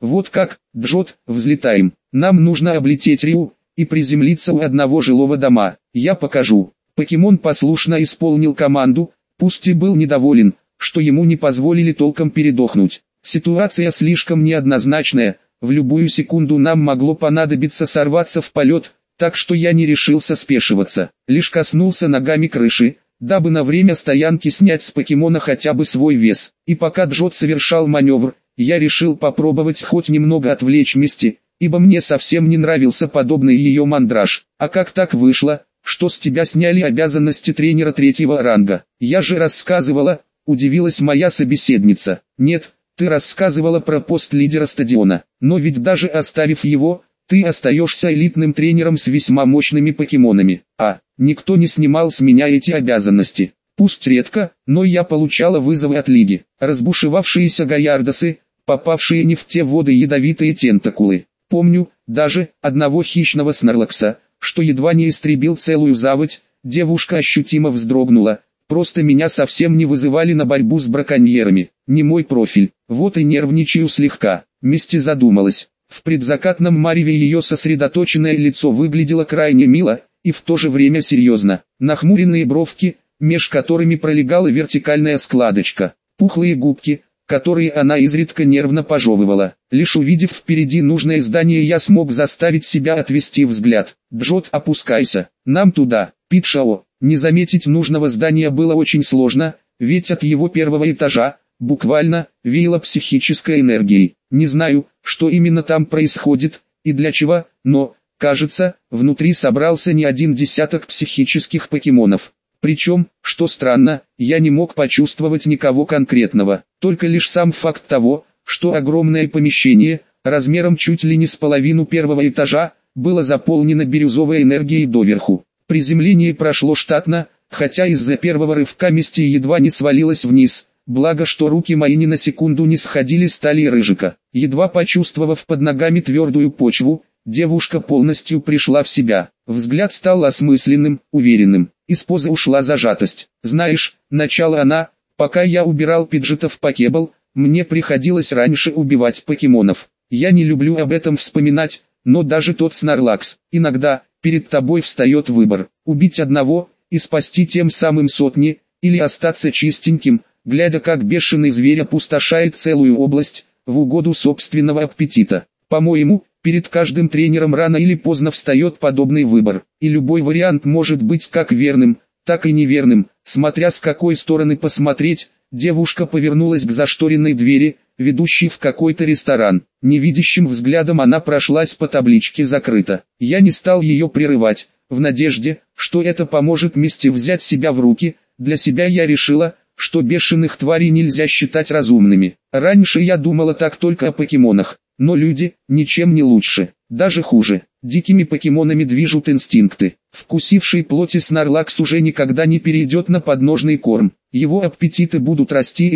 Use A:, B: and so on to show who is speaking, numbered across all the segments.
A: Вот как, Джот, взлетаем. Нам нужно облететь Риу и приземлиться у одного жилого дома. Я покажу. Покемон послушно исполнил команду, пусть и был недоволен, что ему не позволили толком передохнуть. Ситуация слишком неоднозначная, в любую секунду нам могло понадобиться сорваться в полет, так что я не решился спешиваться. Лишь коснулся ногами крыши, дабы на время стоянки снять с покемона хотя бы свой вес. И пока Джот совершал маневр, я решил попробовать хоть немного отвлечь Мисти, ибо мне совсем не нравился подобный ее мандраж. А как так вышло, что с тебя сняли обязанности тренера 3-го ранга? Я же рассказывала, удивилась моя собеседница. Нет, ты рассказывала про пост лидера стадиона, но ведь даже оставив его, ты остаешься элитным тренером с весьма мощными покемонами. Никто не снимал с меня эти обязанности. Пусть редко, но я получала вызовы от лиги. Разбушевавшиеся гаярдосы, попавшие не в те воды ядовитые тентакулы. Помню, даже, одного хищного снарлакса, что едва не истребил целую заводь, девушка ощутимо вздрогнула. Просто меня совсем не вызывали на борьбу с браконьерами. Не мой профиль. Вот и нервничаю слегка. Мисти задумалась. В предзакатном мареве ее сосредоточенное лицо выглядело крайне мило, и в то же время серьезно. Нахмуренные бровки, меж которыми пролегала вертикальная складочка. Пухлые губки, которые она изредка нервно пожевывала. Лишь увидев впереди нужное здание, я смог заставить себя отвести взгляд. «Джот, опускайся, нам туда». Питшао. Не заметить нужного здания было очень сложно, ведь от его первого этажа, буквально, веяло психической энергией. Не знаю, что именно там происходит, и для чего, но, кажется, внутри собрался не один десяток психических покемонов. Причем, что странно, я не мог почувствовать никого конкретного, только лишь сам факт того, что огромное помещение, размером чуть ли не с половину первого этажа, было заполнено бирюзовой энергией доверху. Приземление прошло штатно, хотя из-за первого рывка Мисти едва не свалилась вниз, благо что руки мои ни на секунду не сходили с талии Рыжика. Едва почувствовав под ногами твердую почву, девушка полностью пришла в себя. Взгляд стал осмысленным, уверенным. Из позы ушла зажатость. «Знаешь, начало она, пока я убирал пиджета в покебл, мне приходилось раньше убивать покемонов. Я не люблю об этом вспоминать, но даже тот Снарлакс, иногда, перед тобой встает выбор, убить одного, и спасти тем самым сотни, или остаться чистеньким, глядя как бешеный зверь опустошает целую область, в угоду собственного аппетита. По-моему, перед каждым тренером рано или поздно встает подобный выбор, и любой вариант может быть как верным, так и неверным, смотря с какой стороны посмотреть. Девушка повернулась к зашторенной двери, ведущей в какой-то ресторан. Невидящим взглядом она прошлась по табличке «Закрыто». Я не стал ее прерывать, в надежде, что это поможет Мисти взять себя в руки. Для себя я решила, что бешеных тварей нельзя считать разумными. Раньше я думала так только о покемонах, но люди ничем не лучше, даже хуже. Дикими покемонами движут инстинкты. Вкусивший плоти Снарлакс уже никогда не перейдет на подножный корм. Его аппетиты будут расти,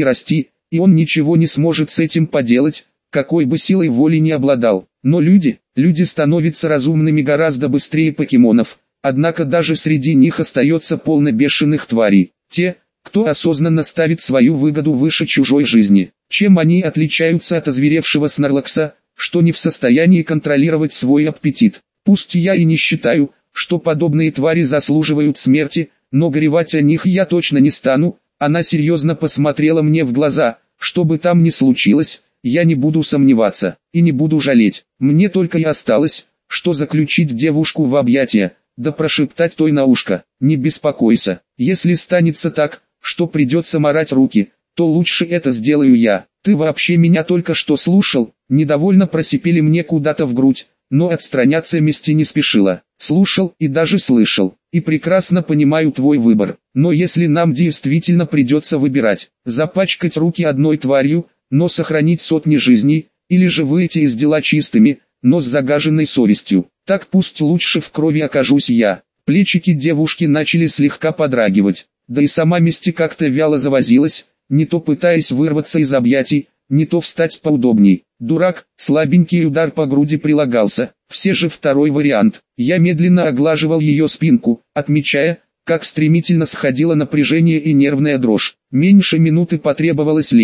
A: и он ничего не сможет с этим поделать, какой бы силой воли не обладал. Но люди становятся разумными гораздо быстрее покемонов, однако даже среди них остается полно бешеных тварей. Те, кто осознанно ставит свою выгоду выше чужой жизни. Чем они отличаются от озверевшего Снарлакса, что не в состоянии контролировать свой аппетит? Пусть я и не считаю, что подобные твари заслуживают смерти, но горевать о них я точно не стану. Она серьезно посмотрела мне в глаза. Что бы там ни случилось, я не буду сомневаться, и не буду жалеть. Мне только и осталось, что заключить девушку в объятия, да прошептать той на ушко: «Не беспокойся, если станется так, что придется марать руки, то лучше это сделаю я. Ты вообще меня только что слушал?» Недовольно просипели мне куда-то в грудь, но отстраняться Мисти не спешила. «Слушал и даже слышал, и прекрасно понимаю твой выбор, но если нам действительно придется выбирать, запачкать руки одной тварью, но сохранить сотни жизней, или же выйти из дела чистыми, но с загаженной совестью, так пусть лучше в крови окажусь я». Плечики девушки начали слегка подрагивать, да и сама Мисти как-то вяло завозилась, не то пытаясь вырваться из объятий, не то встать поудобней. Дурак, слабенький удар по груди прилагался, все же второй вариант. Я медленно оглаживал ее спинку, отмечая, как стремительно сходило напряжение и нервная дрожь. Меньше минуты потребовалось леди,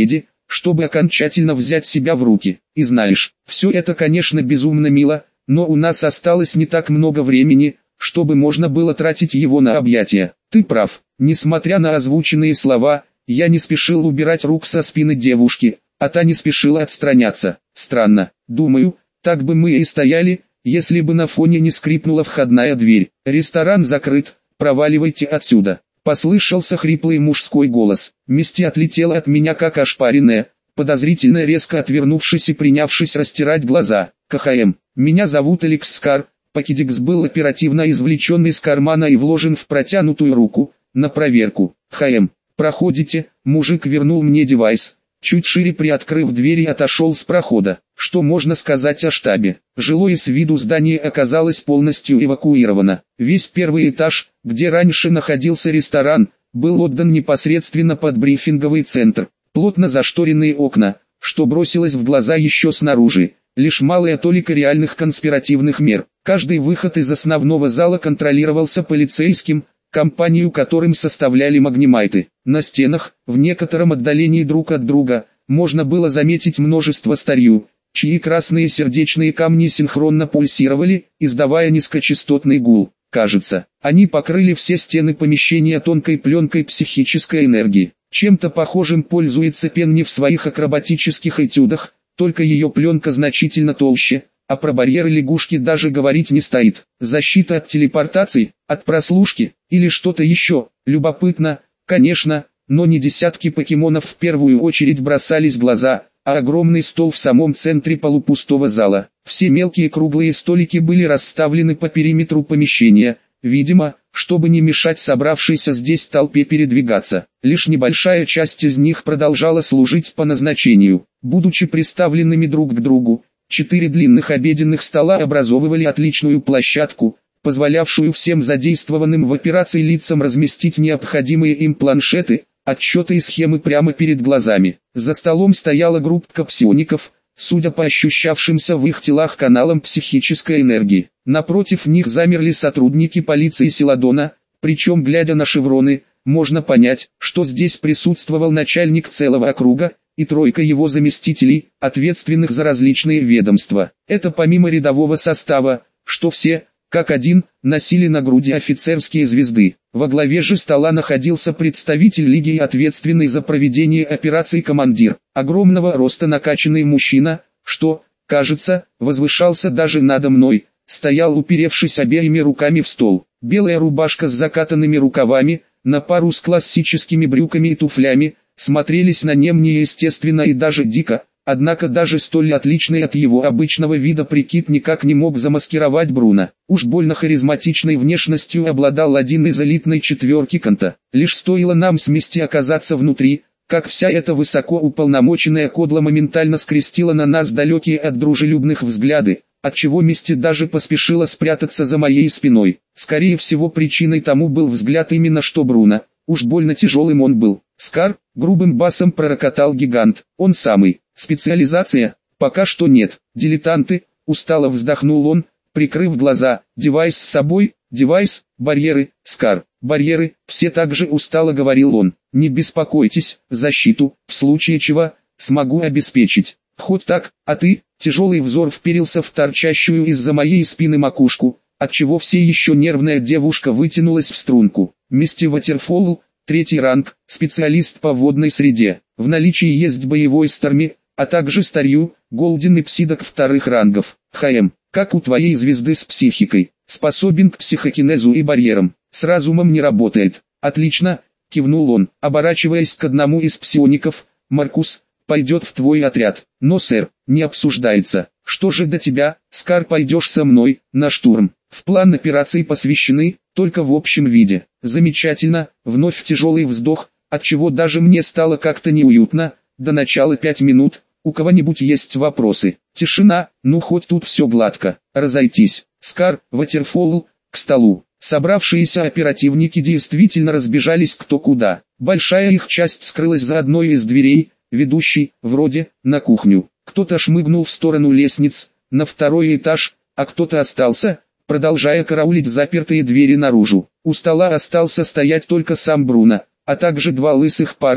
A: чтобы окончательно взять себя в руки. И знаешь, все это, конечно, безумно мило, но у нас осталось не так много времени, чтобы можно было тратить его на объятия. Ты прав. Несмотря на озвученные слова, я не спешил убирать рук со спины девушки, а та не спешила отстраняться. Странно. Думаю, так бы мы и стояли, если бы на фоне не скрипнула входная дверь. Ресторан закрыт, проваливайте отсюда. Послышался хриплый мужской голос. Мисти отлетела от меня как ошпаренная, подозрительно резко отвернувшись и принявшись растирать глаза. КХМ. Меня зовут Алекс Скар. Покедикс был оперативно извлечен из кармана и вложен в протянутую руку, на проверку. ХМ. Проходите, мужик вернул мне девайс. Чуть шире приоткрыв дверь и отошел с прохода. Что можно сказать о штабе? Жилое с виду здание оказалось полностью эвакуировано. Весь первый этаж, где раньше находился ресторан, был отдан непосредственно под брифинговый центр. Плотно зашторенные окна, что бросилось в глаза еще снаружи. Лишь малая толика реальных конспиративных мер. Каждый выход из основного зала контролировался полицейским, компанию которым составляли магнимайты. На стенах, в некотором отдалении друг от друга, можно было заметить множество старью, чьи красные сердечные камни синхронно пульсировали, издавая низкочастотный гул. Кажется, они покрыли все стены помещения тонкой пленкой психической энергии. Чем-то похожим пользуется Пенни в своих акробатических этюдах, только ее пленка значительно толще, а про барьеры лягушки даже говорить не стоит. Защита от телепортации, от прослушки, или что-то еще. Любопытно, конечно, но не десятки покемонов в первую очередь бросались в глаза, а огромный стол в самом центре полупустого зала. Все мелкие круглые столики были расставлены по периметру помещения, видимо, чтобы не мешать собравшейся здесь толпе передвигаться. Лишь небольшая часть из них продолжала служить по назначению. Будучи приставленными друг к другу, 4 длинных обеденных стола образовывали отличную площадку, позволявшую всем задействованным в операции лицам разместить необходимые им планшеты, отчеты и схемы прямо перед глазами. За столом стояла группа псиоников, судя по ощущавшимся в их телах каналам психической энергии. Напротив них замерли сотрудники полиции Селадона, причем, глядя на шевроны, можно понять, что здесь присутствовал начальник целого округа и тройка его заместителей, ответственных за различные ведомства. Это помимо рядового состава, что все, как один, носили на груди офицерские звезды. Во главе же стола находился представитель лиги и ответственный за проведение операций командир, огромного роста накачанный мужчина, что, кажется, возвышался даже надо мной, стоял уперевшись обеими руками в стол. Белая рубашка с закатанными рукавами, на пару с классическими брюками и туфлями, смотрелись на нем неестественно и даже дико, однако даже столь отличный от его обычного вида прикид никак не мог замаскировать Бруно. Уж больно харизматичной внешностью обладал один из элитной четверки Канта. Лишь стоило нам с Мисти оказаться внутри, как вся эта высокоуполномоченная кодла моментально скрестила на нас далекие от дружелюбных взгляды, отчего Мисти даже поспешила спрятаться за моей спиной. Скорее всего, причиной тому был взгляд именно что Бруно. Уж больно тяжелым он был. «Скар», — грубым басом пророкотал гигант, — «он самый». «Специализация?» «Пока что нет. Дилетанты», — устало вздохнул он, прикрыв глаза. «Девайс с собой, девайс, барьеры, Скар, барьеры», — все так же устало говорил он. «Не беспокойтесь, защиту, в случае чего, смогу обеспечить». «Хоть так, а ты?» — тяжелый взор вперился в торчащую из-за моей спины макушку, отчего все еще нервная девушка вытянулась в струнку. «Мисти Ватерфолл, 3-й ранг, специалист по водной среде. В наличии есть боевой Старми, а также Старью, Голден и Псидок 2-х рангов. ХМ, как у твоей звезды с психикой, способен к психокинезу и барьерам, с разумом не работает». «Отлично», — кивнул он, оборачиваясь к одному из псиоников. «Маркус, пойдет в твой отряд». «Но, сэр, не обсуждается». «Что же до тебя, Скар, пойдешь со мной, на штурм. В план операции посвящены, только в общем виде». «Замечательно», вновь тяжелый вздох, отчего даже мне стало как-то неуютно. «До начала 5 минут, у кого-нибудь есть вопросы?» Тишина, ну хоть тут все гладко. «Разойтись». Скар, Ватерфолл, к столу. Собравшиеся оперативники действительно разбежались кто куда. Большая их часть скрылась за одной из дверей, ведущей, вроде, на кухню. Кто-то шмыгнул в сторону лестниц, на 2-й этаж, а кто-то остался, продолжая караулить запертые двери наружу. У стола остался стоять только сам Бруно, а также 2 лысых парня,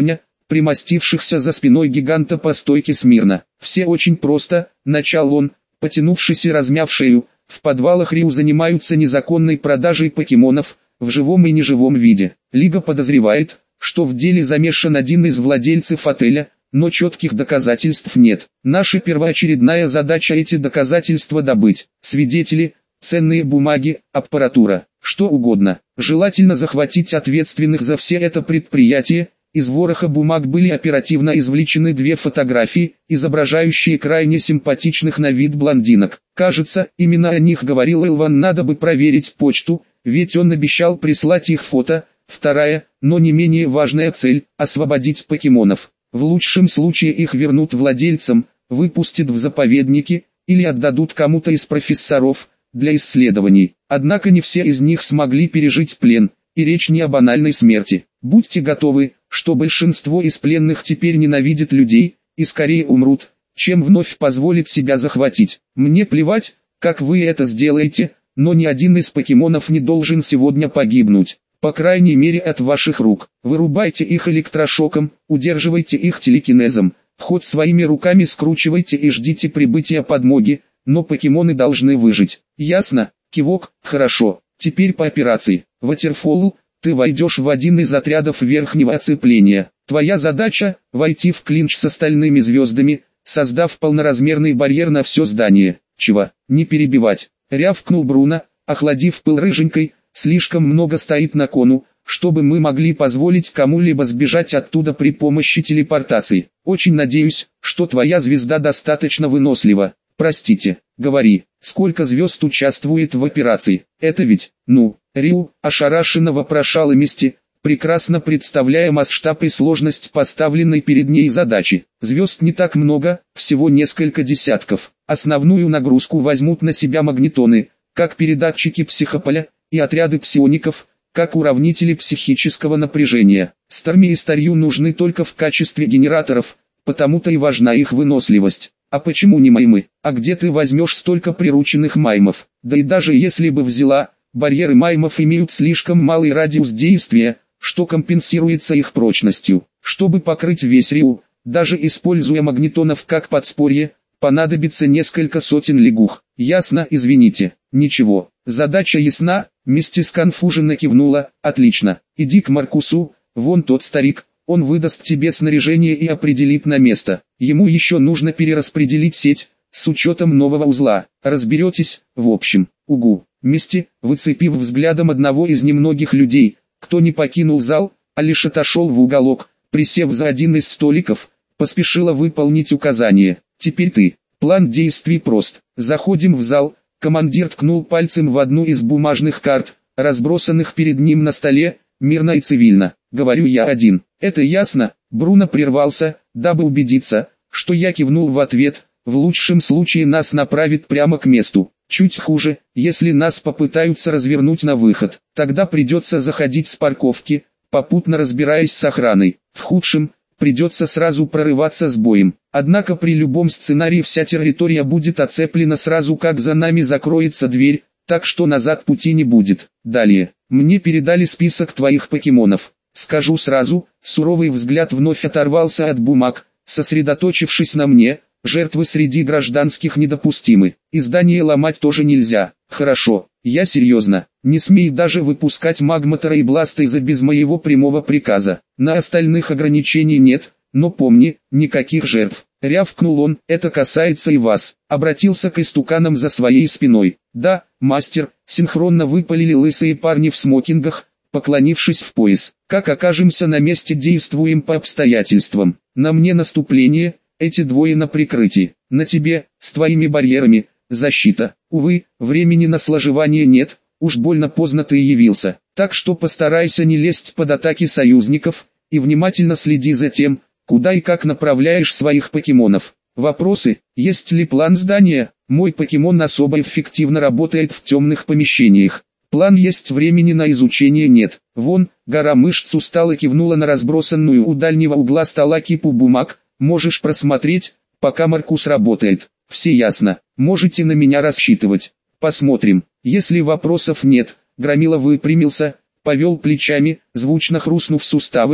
A: примостившихся за спиной гиганта по стойке смирно. «Все очень просто», — начал он, потянувшись и размяв шею. «В подвалах Риу занимаются незаконной продажей покемонов, в живом и неживом виде. Лига подозревает, что в деле замешан один из владельцев отеля, но четких доказательств нет. Наша первоочередная задача эти доказательства добыть. Свидетели, ценные бумаги, аппаратура, что угодно. Желательно захватить ответственных за все это предприятие». Из вороха бумаг были оперативно извлечены две фотографии, изображающие крайне симпатичных на вид блондинок. Кажется, именно о них говорил Элван. Надо бы проверить почту, ведь он обещал прислать их фото. Вторая, но не менее важная цель – освободить покемонов. В лучшем случае их вернут владельцам, выпустят в заповедники, или отдадут кому-то из профессоров, для исследований. Однако не все из них смогли пережить плен, и речь не о банальной смерти. Будьте готовы, что большинство из пленных теперь ненавидят людей, и скорее умрут, чем вновь позволит себя захватить. Мне плевать, как вы это сделаете, но ни один из покемонов не должен сегодня погибнуть. По крайней мере от ваших рук. Вырубайте их электрошоком, удерживайте их телекинезом, вход своими руками скручивайте и ждите прибытия подмоги, но покемоны должны выжить. Ясно? Кивок, хорошо. Теперь по операции. Ватерфолл, ты войдешь в один из отрядов верхнего оцепления. Твоя задача – войти в клинч с остальными звездами, создав полноразмерный барьер на все здание. Чего? Не перебивать. Рявкнул Бруно, охладив пыл рыженькой. Слишком много стоит на кону, чтобы мы могли позволить кому-либо сбежать оттуда при помощи телепортации. Очень надеюсь, что твоя звезда достаточно вынослива. Простите, говори, сколько звезд участвует в операции? Это ведь, Риу, ошарашенно вопрошала Мисти, прекрасно представляя масштаб и сложность поставленной перед ней задачи. Звезд не так много, всего несколько десятков. Основную нагрузку возьмут на себя магнитоны, как передатчики психополя, и отряды псиоников, как уравнители психического напряжения. Старми и Старью нужны только в качестве генераторов, потому-то и важна их выносливость. А почему не маймы? А где ты возьмешь столько прирученных маймов? Да и даже если бы взяла, барьеры маймов имеют слишком малый радиус действия, что компенсируется их прочностью. Чтобы покрыть весь Риу, даже используя магнитонов как подспорье, понадобится несколько сотен лягух. Ясно, извините. Ничего, задача ясна. Мисти сконфуженно кивнула. Отлично, иди к Маркусу, вон тот старик, он выдаст тебе снаряжение и определит на место. Ему еще нужно перераспределить сеть, с учетом нового узла. Разберетесь, в общем. Угу. Мисти, выцепив взглядом одного из немногих людей, кто не покинул зал, а лишь отошел в уголок, присев за один из столиков, поспешила выполнить указание. Теперь ты. План действий прост. Заходим в зал. Командир ткнул пальцем в одну из бумажных карт, разбросанных перед ним на столе, мирно и цивильно. Говорю я один. Это ясно? Бруно прервался, дабы убедиться, что я кивнул в ответ. В лучшем случае нас направят прямо к месту. Чуть хуже, если нас попытаются развернуть на выход. Тогда придется заходить с парковки, попутно разбираясь с охраной. В худшем, придется сразу прорываться с боем. Однако при любом сценарии вся территория будет оцеплена сразу, как за нами закроется дверь, так что назад пути не будет. Далее, мне передали список твоих покемонов. Скажу сразу, суровый взгляд вновь оторвался от бумаг, сосредоточившись на мне. Жертвы среди гражданских недопустимы. Издание ломать тоже нельзя. Хорошо, я серьезно. Не смей даже выпускать Магматора и Бластейза без моего прямого приказа. На остальных ограничений нет, но помни, никаких жертв. Рявкнул он, это касается и вас. Обратился к истуканам за своей спиной. Да, мастер, синхронно выпалили лысые парни в смокингах, поклонившись в пояс. Как окажемся на месте, действуем по обстоятельствам. На мне наступление. Эти двое на прикрытии. На тебе, с твоими барьерами, защита. Увы, времени на сложевание нет, уж больно поздно ты явился. Так что постарайся не лезть под атаки союзников, и внимательно следи за тем, куда и как направляешь своих покемонов. Вопросы: есть ли план здания? Мой покемон особо эффективно работает в темных помещениях. План есть, времени на изучение нет. Вон, гора мышц устало кивнула на разбросанную у дальнего угла стола кипу бумаг. Можешь просмотреть, пока Маркус работает. Все ясно, можете на меня рассчитывать. Посмотрим. Если вопросов нет, Громила выпрямился, повел плечами, звучно хрустнув суставами,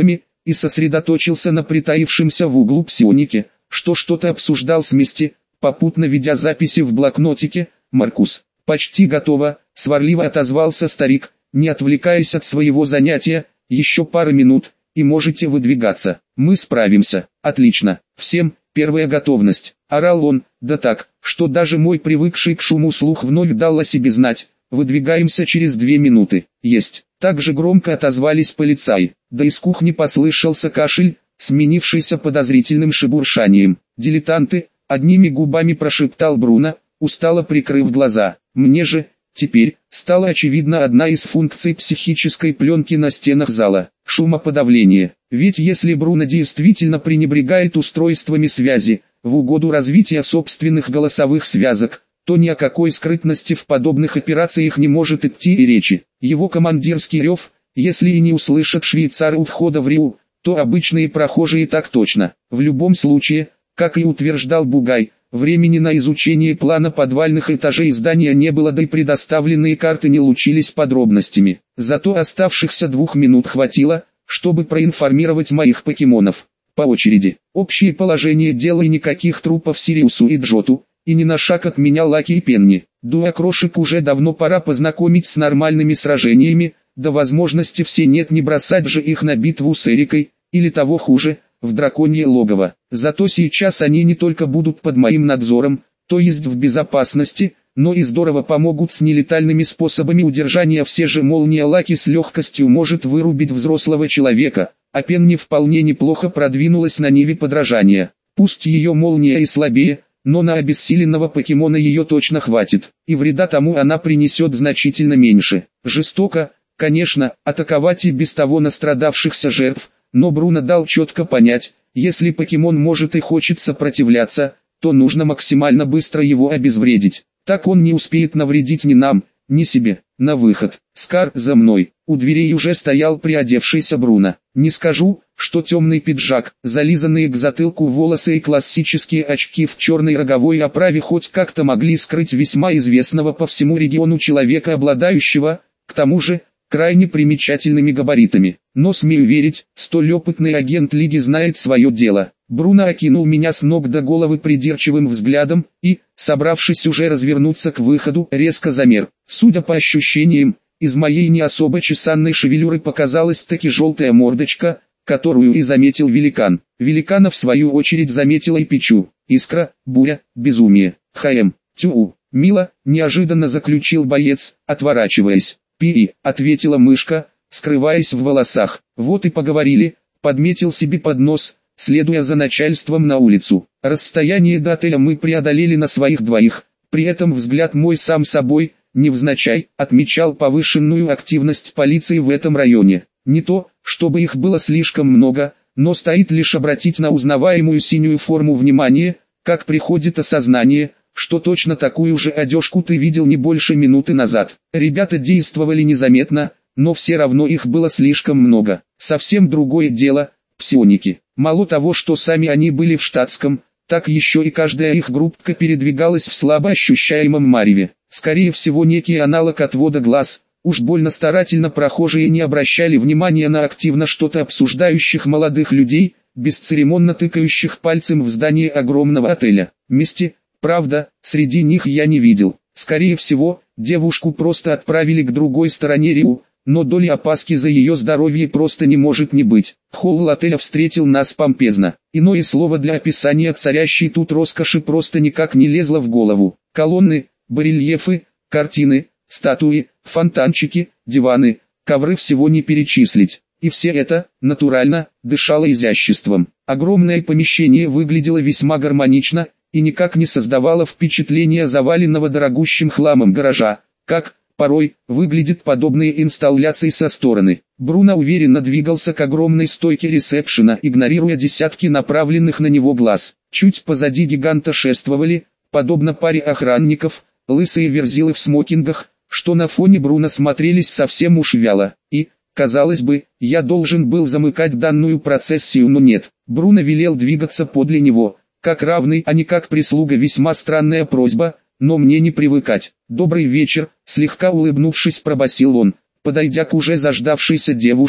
A: и сосредоточился на притаившемся в углу псионике, что что-то обсуждал с Мисти, попутно ведя записи в блокнотике. «Маркус, почти готово», — сварливо отозвался старик, не отвлекаясь от своего занятия. «Еще пара минут, и можете выдвигаться. Мы справимся». «Отлично. Всем, первая готовность», — орал он, да так, что даже мой привыкший к шуму слух вновь дал о себе знать. «Выдвигаемся через 2 минуты». «Есть». Также громко отозвались полицаи. Да из кухни послышался кашель, сменившийся подозрительным шебуршанием. «Дилетанты», — одними губами прошептал Бруно, устало прикрыв глаза. Мне же, теперь, стала очевидна одна из функций психической пленки на стенах зала – шумоподавление. Ведь если Бруно действительно пренебрегает устройствами связи, в угоду развития собственных голосовых связок, то ни о какой скрытности в подобных операциях не может идти и речи. Его командирский рев, если и не услышат швейцары у входа в Риу, то обычные прохожие так точно. В любом случае, как и утверждал Бугай, времени на изучение плана подвальных этажей здания не было, да и предоставленные карты не лучились подробностями. Зато оставшихся 2 минут хватило, чтобы проинформировать моих покемонов. По очереди. Общее положение дела и никаких трупов Сириусу и Джоту, и ни на шаг от меня Лаки и Пенни. Дуэкрошек уже давно пора познакомить с нормальными сражениями, до возможности все нет, не бросать же их на битву с Эрикой, или того хуже, в драконье логово. Зато сейчас они не только будут под моим надзором, то есть в безопасности, но и здорово помогут с нелетальными способами удержания. Все же молния Лаки с легкостью может вырубить взрослого человека, а Пенни вполне неплохо продвинулась на ниве подражания. Пусть ее молния и слабее, но на обессиленного покемона ее точно хватит, и вреда тому она принесет значительно меньше. Жестоко, конечно, атаковать и без того настрадавшихся жертв, но Бруно дал четко понять, если покемон может и хочет сопротивляться, то нужно максимально быстро его обезвредить. Так он не успеет навредить ни нам, ни себе. На выход. «Скар, за мной!» У дверей уже стоял приодевшийся Бруно. Не скажу, что темный пиджак, зализанные к затылку волосы и классические очки в черной роговой оправе хоть как-то могли скрыть весьма известного по всему региону человека, обладающего, к тому же, крайне примечательными габаритами. Но смею верить, столь опытный агент Лиги знает свое дело. Бруно окинул меня с ног до головы придирчивым взглядом и, собравшись уже развернуться к выходу, резко замер. Судя по ощущениям, из моей не особо чесанной шевелюры показалась таки желтая мордочка, которую и заметил великан. Великана в свою очередь заметила и Пичу. «Искра, буря, безумие, тю, мило», неожиданно заключил боец, отворачиваясь. «Пи», ответила мышка, скрываясь в волосах. «Вот и поговорили», подметил себе под нос, следуя за начальством на улицу. Расстояние до отеля мы преодолели на своих двоих, при этом взгляд мой сам собой, невзначай, отмечал повышенную активность полиции в этом районе. Не то, чтобы их было слишком много, но стоит лишь обратить на узнаваемую синюю форму внимание, как приходит осознание, что точно такую же одежку ты видел не больше минуты назад. Ребята действовали незаметно, но все равно их было слишком много. Совсем другое дело – псионики. Мало того, что сами они были в штатском, так еще и каждая их группка передвигалась в слабо ощущаемом мареве. Скорее всего некий аналог отвода глаз. Уж больно старательно прохожие не обращали внимания на активно что-то обсуждающих молодых людей, бесцеремонно тыкающих пальцем в здание огромного отеля. Мисти, правда, среди них я не видел. Скорее всего, девушку просто отправили к другой стороне Риу, но доли опаски за ее здоровье просто не может не быть. Холл отеля встретил нас помпезно. Иное слово для описания царящей тут роскоши просто никак не лезло в голову. Колонны, барельефы, картины, статуи, фонтанчики, диваны, ковры, всего не перечислить. И все это, натурально, дышало изяществом. Огромное помещение выглядело весьма гармонично и никак не создавало впечатления заваленного дорогущим хламом гаража, как, порой, выглядят подобные инсталляции со стороны. Бруно уверенно двигался к огромной стойке ресепшена, игнорируя десятки направленных на него глаз. Чуть позади гиганта шествовали, подобно паре охранников, лысые верзилы в смокингах, что на фоне Бруно смотрелись совсем уж вяло. И, казалось бы, я должен был замыкать данную процессию, но нет. Бруно велел двигаться подле него, как равный, а не как прислуга. Весьма странная просьба, но мне не привыкать. «Добрый вечер», слегка улыбнувшись, пробасил он, подойдя к уже заждавшейся девушке,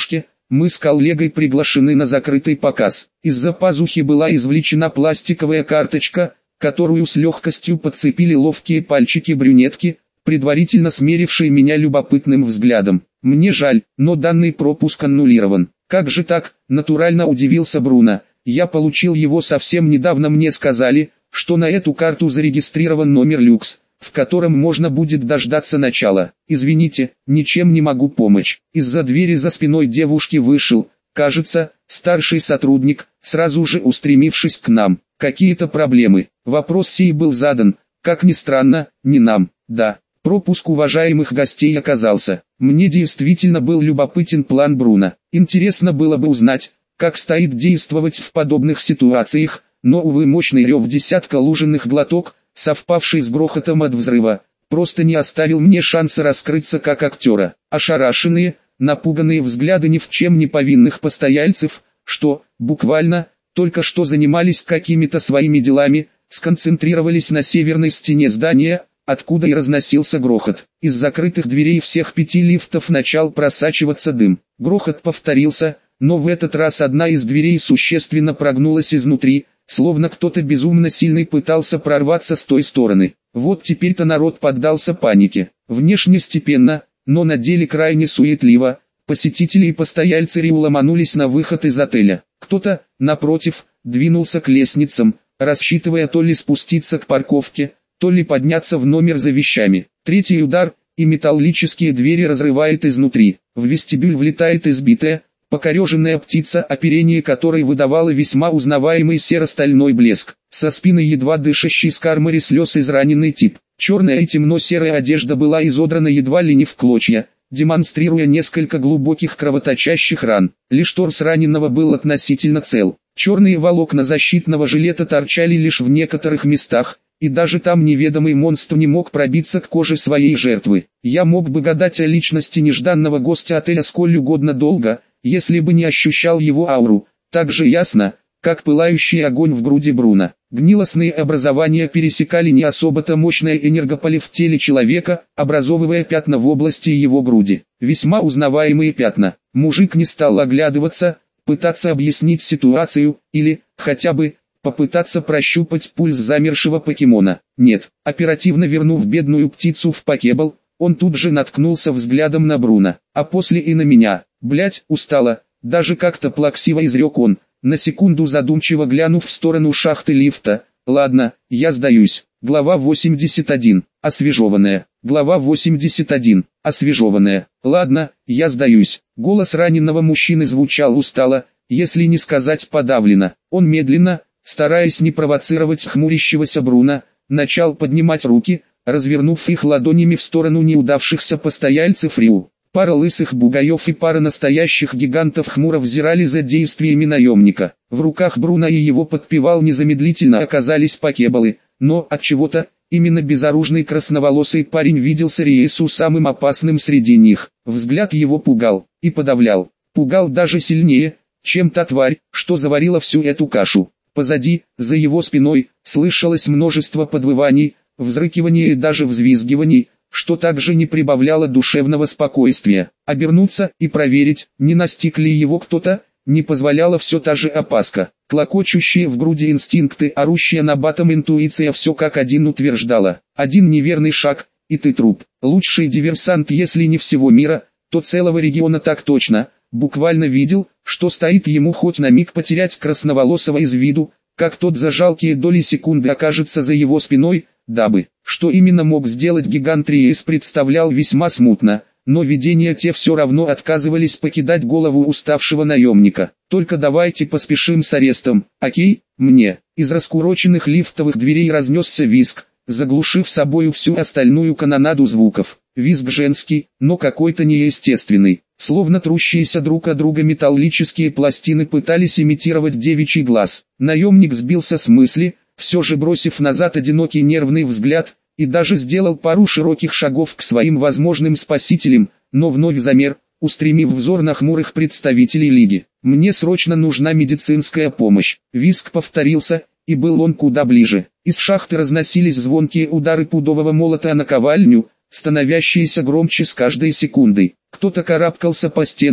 A: мы с коллегой приглашены на закрытый показ. Из-за пазухи была извлечена пластиковая карточка, которую с легкостью подцепили ловкие пальчики брюнетки, предварительно смерившей меня любопытным взглядом. Мне жаль, но данный пропуск аннулирован. Как же так, натурально удивился Бруно. Я получил его совсем недавно, мне сказали, что на эту карту зарегистрирован номер люкс, в котором можно будет дождаться начала. Извините, ничем не могу помочь. Из-за двери за спиной девушки вышел, кажется, старший сотрудник, сразу же устремившись к нам. Какие-то проблемы. Вопрос сей был задан, как ни странно, не нам. Да, пропуск уважаемых гостей оказался. Мне действительно был любопытен план Бруно. Интересно было бы узнать, как стоит действовать в подобных ситуациях, но, увы, мощный рев десятка лужиных глоток, совпавший с грохотом от взрыва, просто не оставил мне шанса раскрыться как актера. Ошарашенные, напуганные взгляды ни в чем не повинных постояльцев, что, буквально, только что занимались какими-то своими делами, сконцентрировались на северной стене здания, откуда и разносился грохот. Из закрытых дверей всех 5 лифтов начал просачиваться дым. Грохот повторился, но в этот раз одна из дверей существенно прогнулась изнутри, словно кто-то безумно сильный пытался прорваться с той стороны. Вот теперь-то народ поддался панике. Внешне степенно, но на деле крайне суетливо. Посетители и постояльцы Рио ломанулись на выход из отеля. Кто-то, напротив, двинулся к лестницам, рассчитывая то ли спуститься к парковке, то ли подняться в номер за вещами. Третий удар, и металлические двери разрывает изнутри. В вестибюль влетает избитая, покореженная птица, оперение которой выдавало весьма узнаваемый серо-стальной блеск. Со спины едва дышащий с кармари слез израненный тип. Черная и темно-серая одежда была изодрана едва ли не в клочья, демонстрируя несколько глубоких кровоточащих ран. Лишь торс раненого был относительно цел. Черные волокна защитного жилета торчали лишь в некоторых местах, и даже там неведомый монстр не мог пробиться к коже своей жертвы. Я мог бы гадать о личности нежданного гостя отеля сколь угодно долго, если бы не ощущал его ауру, так же ясно, как пылающий огонь в груди Бруно. Гнилостные образования пересекали не особо-то мощное энергополе в теле человека, образовывая пятна в области его груди. Весьма узнаваемые пятна. Мужик не стал оглядываться, пытаться объяснить ситуацию, или, хотя бы, попытаться прощупать пульс замершего покемона. Нет, оперативно вернув бедную птицу в покебл, он тут же наткнулся взглядом на Бруно, а после и на меня. Блять, устала, даже как-то плаксиво изрек он, на секунду задумчиво глянув в сторону шахты лифта. Ладно, я сдаюсь. Глава 81. Освежеванная. Глава 81. Освежеванная. Ладно, я сдаюсь. Голос раненого мужчины звучал устало, если не сказать подавленно. Он медленно, стараясь не провоцировать хмурящегося Бруно, начал поднимать руки, развернув их ладонями в сторону неудавшихся постояльцев Рио. Пара лысых бугаев и пара настоящих гигантов хмуро взирали за действиями наемника. В руках Бруно и его подпевал незамедлительно оказались покебалы, но от чего-то именно безоружный красноволосый парень виделся Риесу самым опасным среди них. Взгляд его пугал и подавлял. Пугал даже сильнее, чем та тварь, что заварила всю эту кашу. Позади, за его спиной, слышалось множество подвываний, взрыкиваний и даже взвизгиваний, что также не прибавляло душевного спокойствия. Обернуться и проверить, не настиг ли его кто-то, не позволяла все та же опаска. Клокочущие в груди инстинкты, орущая на батом интуиция все как один утверждала. Один неверный шаг, и ты труп. Лучший диверсант, если не всего мира, то целого региона так точно, буквально видел, что стоит ему хоть на миг потерять красноволосого из виду, как тот за жалкие доли секунды окажется за его спиной, дабы, что именно мог сделать гигант Риес, представлял весьма смутно, но видения те все равно отказывались покидать голову уставшего наемника. Только давайте поспешим с арестом, окей? Мне. Из раскуроченных лифтовых дверей разнесся визг, заглушив собою всю остальную канонаду звуков. Визг женский, но какой-то неестественный, словно трущиеся друг от друга металлические пластины пытались имитировать девичий глаз. Наемник сбился с мысли, все же бросив назад одинокий нервный взгляд, и даже сделал пару широких шагов к своим возможным спасителям, но вновь замер, устремив взор на хмурых представителей Лиги. «Мне срочно нужна медицинская помощь». Визг повторился, и был он куда ближе. Из шахты разносились звонкие удары пудового молота о наковальню, становящиеся громче с каждой секундой. Кто-то карабкался по стенам,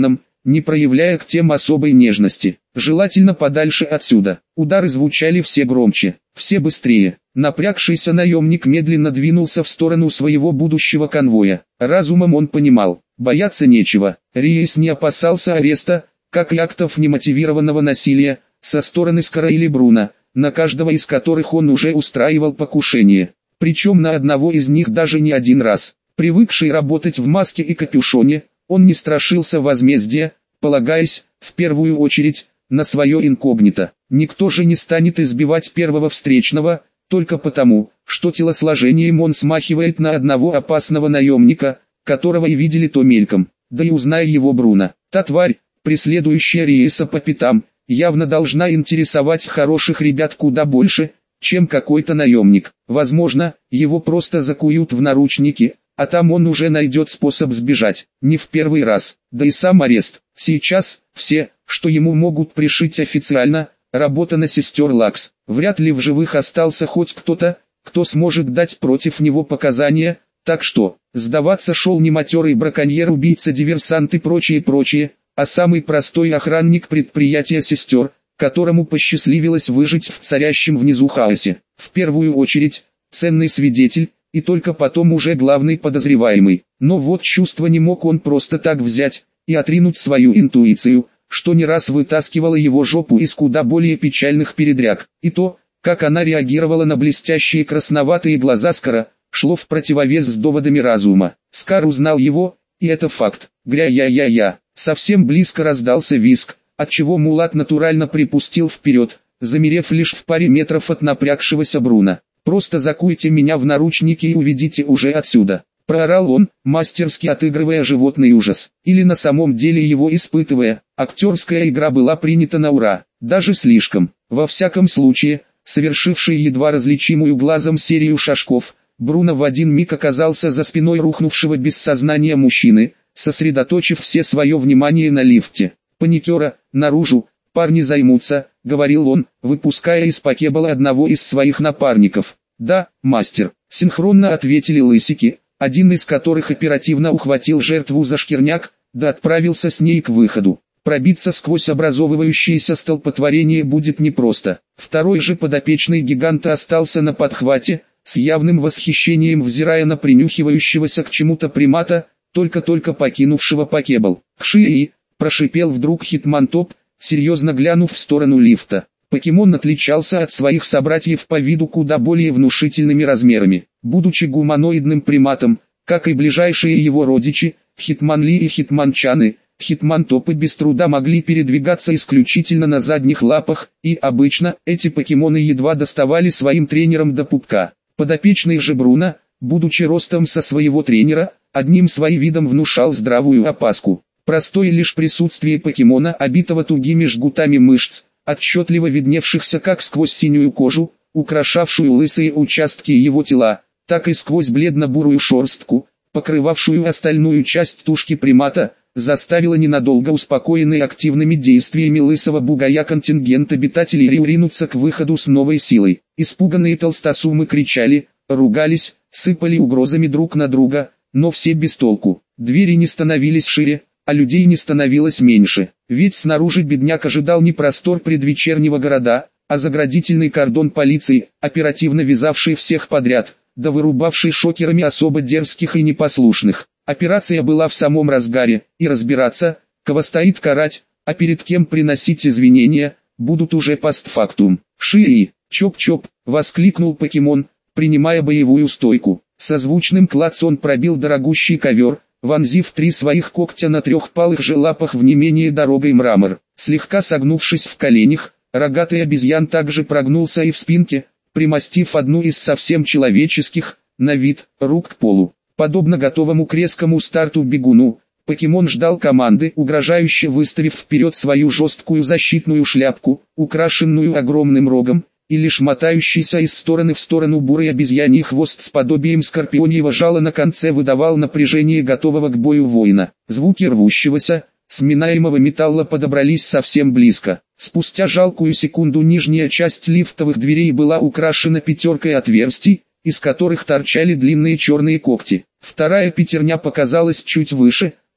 A: не проявляя к тем особой нежности. Желательно подальше отсюда. Удары звучали все громче, все быстрее. Напрягшийся наемник медленно двинулся в сторону своего будущего конвоя. Разумом он понимал, бояться нечего. Риес не опасался ареста, как и актов немотивированного насилия, со стороны Скара или Бруна, на каждого из которых он уже устраивал покушение. Причем на одного из них даже не один раз. Привыкший работать в маске и капюшоне, он не страшился возмездия, полагаясь, в первую очередь, на свое инкогнито. Никто же не станет избивать первого встречного, только потому, что телосложением он смахивает на одного опасного наемника, которого и видели то мельком. Да и узная его Бруно, та тварь, преследующая Риеса по пятам, явно должна интересовать хороших ребят куда больше, чем какой-то наемник. Возможно, его просто закуют в наручники, а там он уже найдет способ сбежать. Не в первый раз. Да и сам арест. Сейчас, все, что ему могут пришить официально, работа на сестер Лакс. Вряд ли в живых остался хоть кто-то, кто сможет дать против него показания, так что, сдаваться шел не матерый браконьер, убийца, диверсант и прочее, а самый простой охранник предприятия сестер, которому посчастливилось выжить в царящем внизу хаосе. В первую очередь, ценный свидетель, и только потом уже главный подозреваемый. Но вот чувство не мог он просто так взять и отринуть свою интуицию, что не раз вытаскивала его жопу из куда более печальных передряг. И то, как она реагировала на блестящие красноватые глаза Скара, шло в противовес с доводами разума. Скар узнал его, и это факт. Гря-я-я-я. Совсем близко раздался визг, отчего мулат натурально припустил вперед, замерев лишь в паре метров от напрягшегося Бруно. «Просто закуйте меня в наручники и уведите уже отсюда», — проорал он, мастерски отыгрывая животный ужас. Или на самом деле его испытывая. Актерская игра была принята на ура, даже слишком. Во всяком случае, совершивший едва различимую глазом серию шажков, Бруно в один миг оказался за спиной рухнувшего без сознания мужчины, сосредоточив все свое внимание на лифте. «Паникера, наружу, парни займутся», — говорил он, выпуская из покебала одного из своих напарников. «Да, мастер», — синхронно ответили лысики, один из которых оперативно ухватил жертву за шкирняк, да отправился с ней к выходу. Пробиться сквозь образовывающееся столпотворение будет непросто. Второй же подопечный гиганта остался на подхвате, с явным восхищением взирая на принюхивающегося к чему-то примата, только-только покинувшего покебал. «Кши-и!» — прошипел вдруг Хитман Топ, серьезно глянув в сторону лифта. Покемон отличался от своих собратьев по виду куда более внушительными размерами. Будучи гуманоидным приматом, как и ближайшие его родичи, Хитманли и Хитманчаны, Хитман-топы без труда могли передвигаться исключительно на задних лапах, и обычно эти покемоны едва доставали своим тренерам до пупка. Подопечный же Бруно, будучи ростом со своего тренера, одним своим видом внушал здравую опаску. Простое лишь присутствие покемона, обитого тугими жгутами мышц, отчетливо видневшихся как сквозь синюю кожу, украшавшую лысые участки его тела, так и сквозь бледно-бурую шерстку, покрывавшую остальную часть тушки примата, заставило ненадолго успокоенный активными действиями лысого бугая контингент обитателей Рио ринуться к выходу с новой силой. Испуганные толстосумы кричали, ругались, сыпали угрозами друг на друга, но все без толку. Двери не становились шире, а людей не становилось меньше. Ведь снаружи бедняк ожидал не простор предвечернего города, а заградительный кордон полиции, оперативно вязавший всех подряд, да вырубавший шокерами особо дерзких и непослушных. Операция была в самом разгаре, и разбираться, кого стоит карать, а перед кем приносить извинения, будут уже постфактум. «Ши-и!» «Чоп-чоп!» — воскликнул покемон, принимая боевую стойку. Со звучным клац он пробил дорогущий ковер, вонзив 3 своих когтя на трехпалых же лапах в не менее дорогой мрамор. Слегка согнувшись в коленях, рогатый обезьян также прогнулся и в спинке, примостив одну из совсем человеческих, на вид, рук к полу. Подобно готовому к резкому старту бегуну, покемон ждал команды, угрожающе выставив вперед свою жесткую защитную шляпку, украшенную огромным рогом, и лишь мотающийся из стороны в сторону бурый обезьяний хвост с подобием скорпионьего жала на конце выдавал напряжение готового к бою воина. Звуки рвущегося, сминаемого металла подобрались совсем близко. Спустя жалкую секунду нижняя часть лифтовых дверей была украшена 5 отверстий, из которых торчали длинные черные когти. Вторая пятерня показалась чуть выше,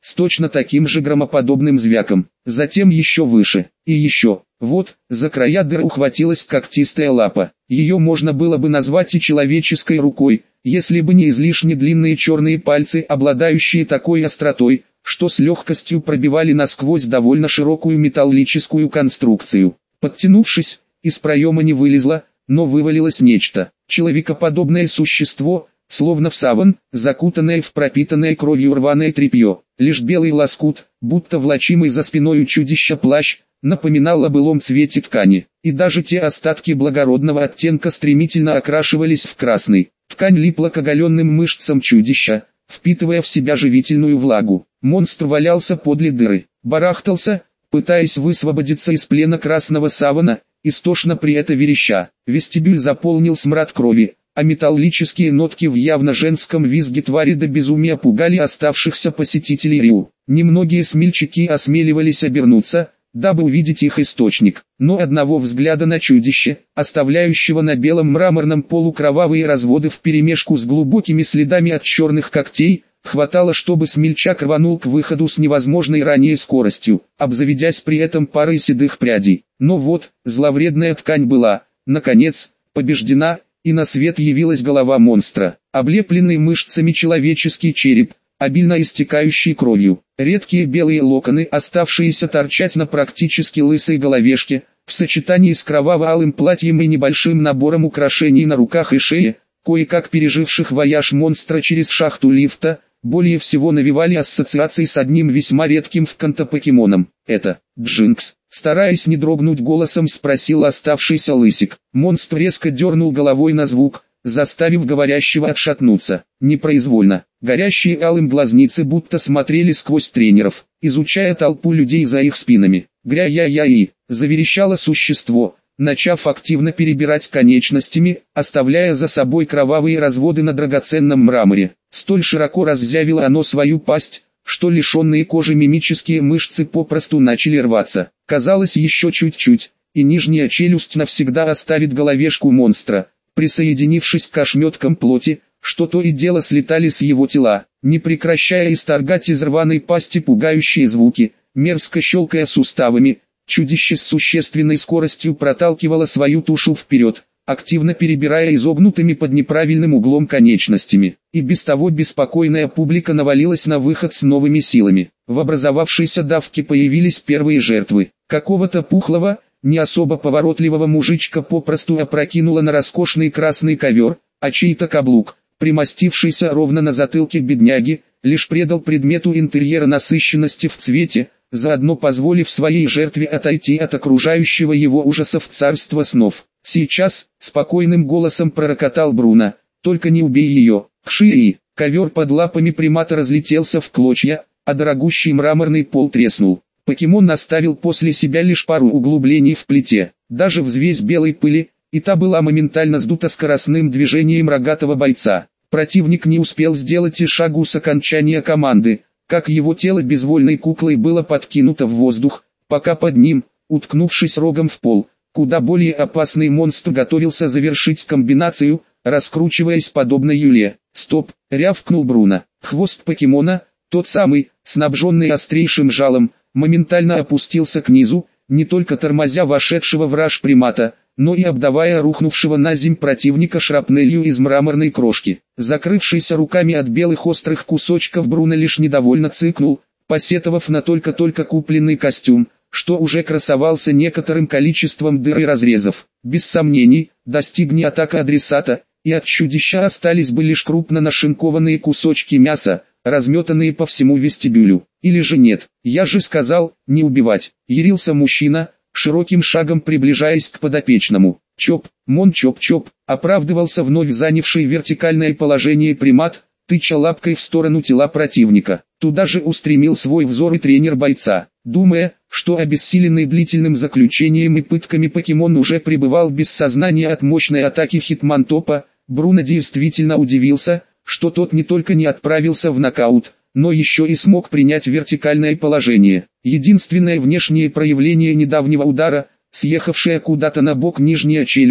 A: с точно таким же громоподобным звяком. Затем еще выше, и еще. Вот, за края дыры ухватилась когтистая лапа. Ее можно было бы назвать и человеческой рукой, если бы не излишне длинные черные пальцы, обладающие такой остротой, что с легкостью пробивали насквозь довольно широкую металлическую конструкцию. Подтянувшись, из проема не вылезло, но вывалилось нечто. Человекоподобное существо, словно в саван, закутанное в пропитанное кровью рваное тряпье. Лишь белый лоскут, будто влачимый за спиной чудища плащ, напоминал о былом цвете ткани. И даже те остатки благородного оттенка стремительно окрашивались в красный. Ткань липла к оголенным мышцам чудища, впитывая в себя живительную влагу. Монстр валялся подле дыры, барахтался, пытаясь высвободиться из плена красного савана, истошно при этом вереща. Вестибюль заполнил смрад крови, а металлические нотки в явно женском визге твари до безумия пугали оставшихся посетителей Риу. Немногие смельчаки осмеливались обернуться, дабы увидеть их источник, но одного взгляда на чудище, оставляющего на белом мраморном полу кровавые разводы вперемешку с глубокими следами от черных когтей, хватало, чтобы смельчак рванул к выходу с невозможной ранее скоростью, обзаведясь при этом парой седых прядей. Но вот, зловредная ткань была, наконец, побеждена, и на свет явилась голова монстра, облепленный мышцами человеческий череп, обильно истекающий кровью. Редкие белые локоны, оставшиеся торчать на практически лысой головешке, в сочетании с кроваво-алым платьем и небольшим набором украшений на руках и шее, кое-как переживших вояж монстра через шахту лифта, более всего навевали ассоциации с одним весьма редким в канто покемоном. Это Джинкс. Стараясь не дрогнуть голосом, спросил оставшийся лысик. Монстр резко дернул головой на звук, заставив говорящего отшатнуться. Непроизвольно. Горящие алым глазницы будто смотрели сквозь тренеров, изучая толпу людей за их спинами. «Гря-я-я-и!» — заверещало существо, начав активно перебирать конечностями, оставляя за собой кровавые разводы на драгоценном мраморе. Столь широко раззявило оно свою пасть, что лишенные кожи мимические мышцы попросту начали рваться. Казалось, еще чуть-чуть, и нижняя челюсть навсегда оставит головешку монстра, присоединившись к ошметкам плоти, что то и дело слетали с его тела, не прекращая исторгать из рваной пасти пугающие звуки, мерзко щелкая суставами. Чудище с существенной скоростью проталкивало свою тушу вперед, активно перебирая изогнутыми под неправильным углом конечностями. И без того беспокойная публика навалилась на выход с новыми силами. В образовавшейся давке появились первые жертвы. Какого-то пухлого, не особо поворотливого мужичка попросту опрокинуло на роскошный красный ковер, а чей-то каблук, примостившийся ровно на затылке бедняги, лишь придал предмету интерьера насыщенности в цвете, заодно позволив своей жертве отойти от окружающего его ужаса в царство снов. «Сейчас», — спокойным голосом пророкотал Бруно, — «только не убей ее». Кши! Ковер под лапами примата разлетелся в клочья, а дорогущий мраморный пол треснул. Покемон оставил после себя лишь пару углублений в плите. Даже взвесь белой пыли, и та была моментально сдута скоростным движением рогатого бойца. Противник не успел сделать и шагу с окончания команды, как его тело безвольной куклой было подкинуто в воздух, пока под ним, уткнувшись рогом в пол, куда более опасный монстр готовился завершить комбинацию, раскручиваясь подобно юле. «Стоп!» — рявкнул Бруно. Хвост покемона, тот самый, снабженный острейшим жалом, моментально опустился к низу, не только тормозя вошедшего в раж примата, но и обдавая рухнувшего на земь противника шрапнелью из мраморной крошки. Закрывшийся руками от белых острых кусочков Бруно лишь недовольно цыкнул, посетовав на только-только купленный костюм, что уже красовался некоторым количеством дыр и разрезов. Без сомнений, достигни атака адресата, и от чудища остались бы лишь крупно нашинкованные кусочки мяса, разметанные по всему вестибюлю. Или же нет, я же сказал, не убивать. Ярился мужчина, широким шагом приближаясь к подопечному. «Чоп, мон чоп-чоп», оправдывался вновь занявший вертикальное положение примат, тыча лапкой в сторону тела противника. Туда же устремил свой взор и тренер бойца, думая, что обессиленный длительным заключением и пытками покемон уже пребывал без сознания от мощной атаки Хитмантопа. Бруно действительно удивился, что тот не только не отправился в нокаут, но еще и смог принять вертикальное положение. Единственное внешнее проявление недавнего удара, съехавшая куда-то на бок нижняя челюсть,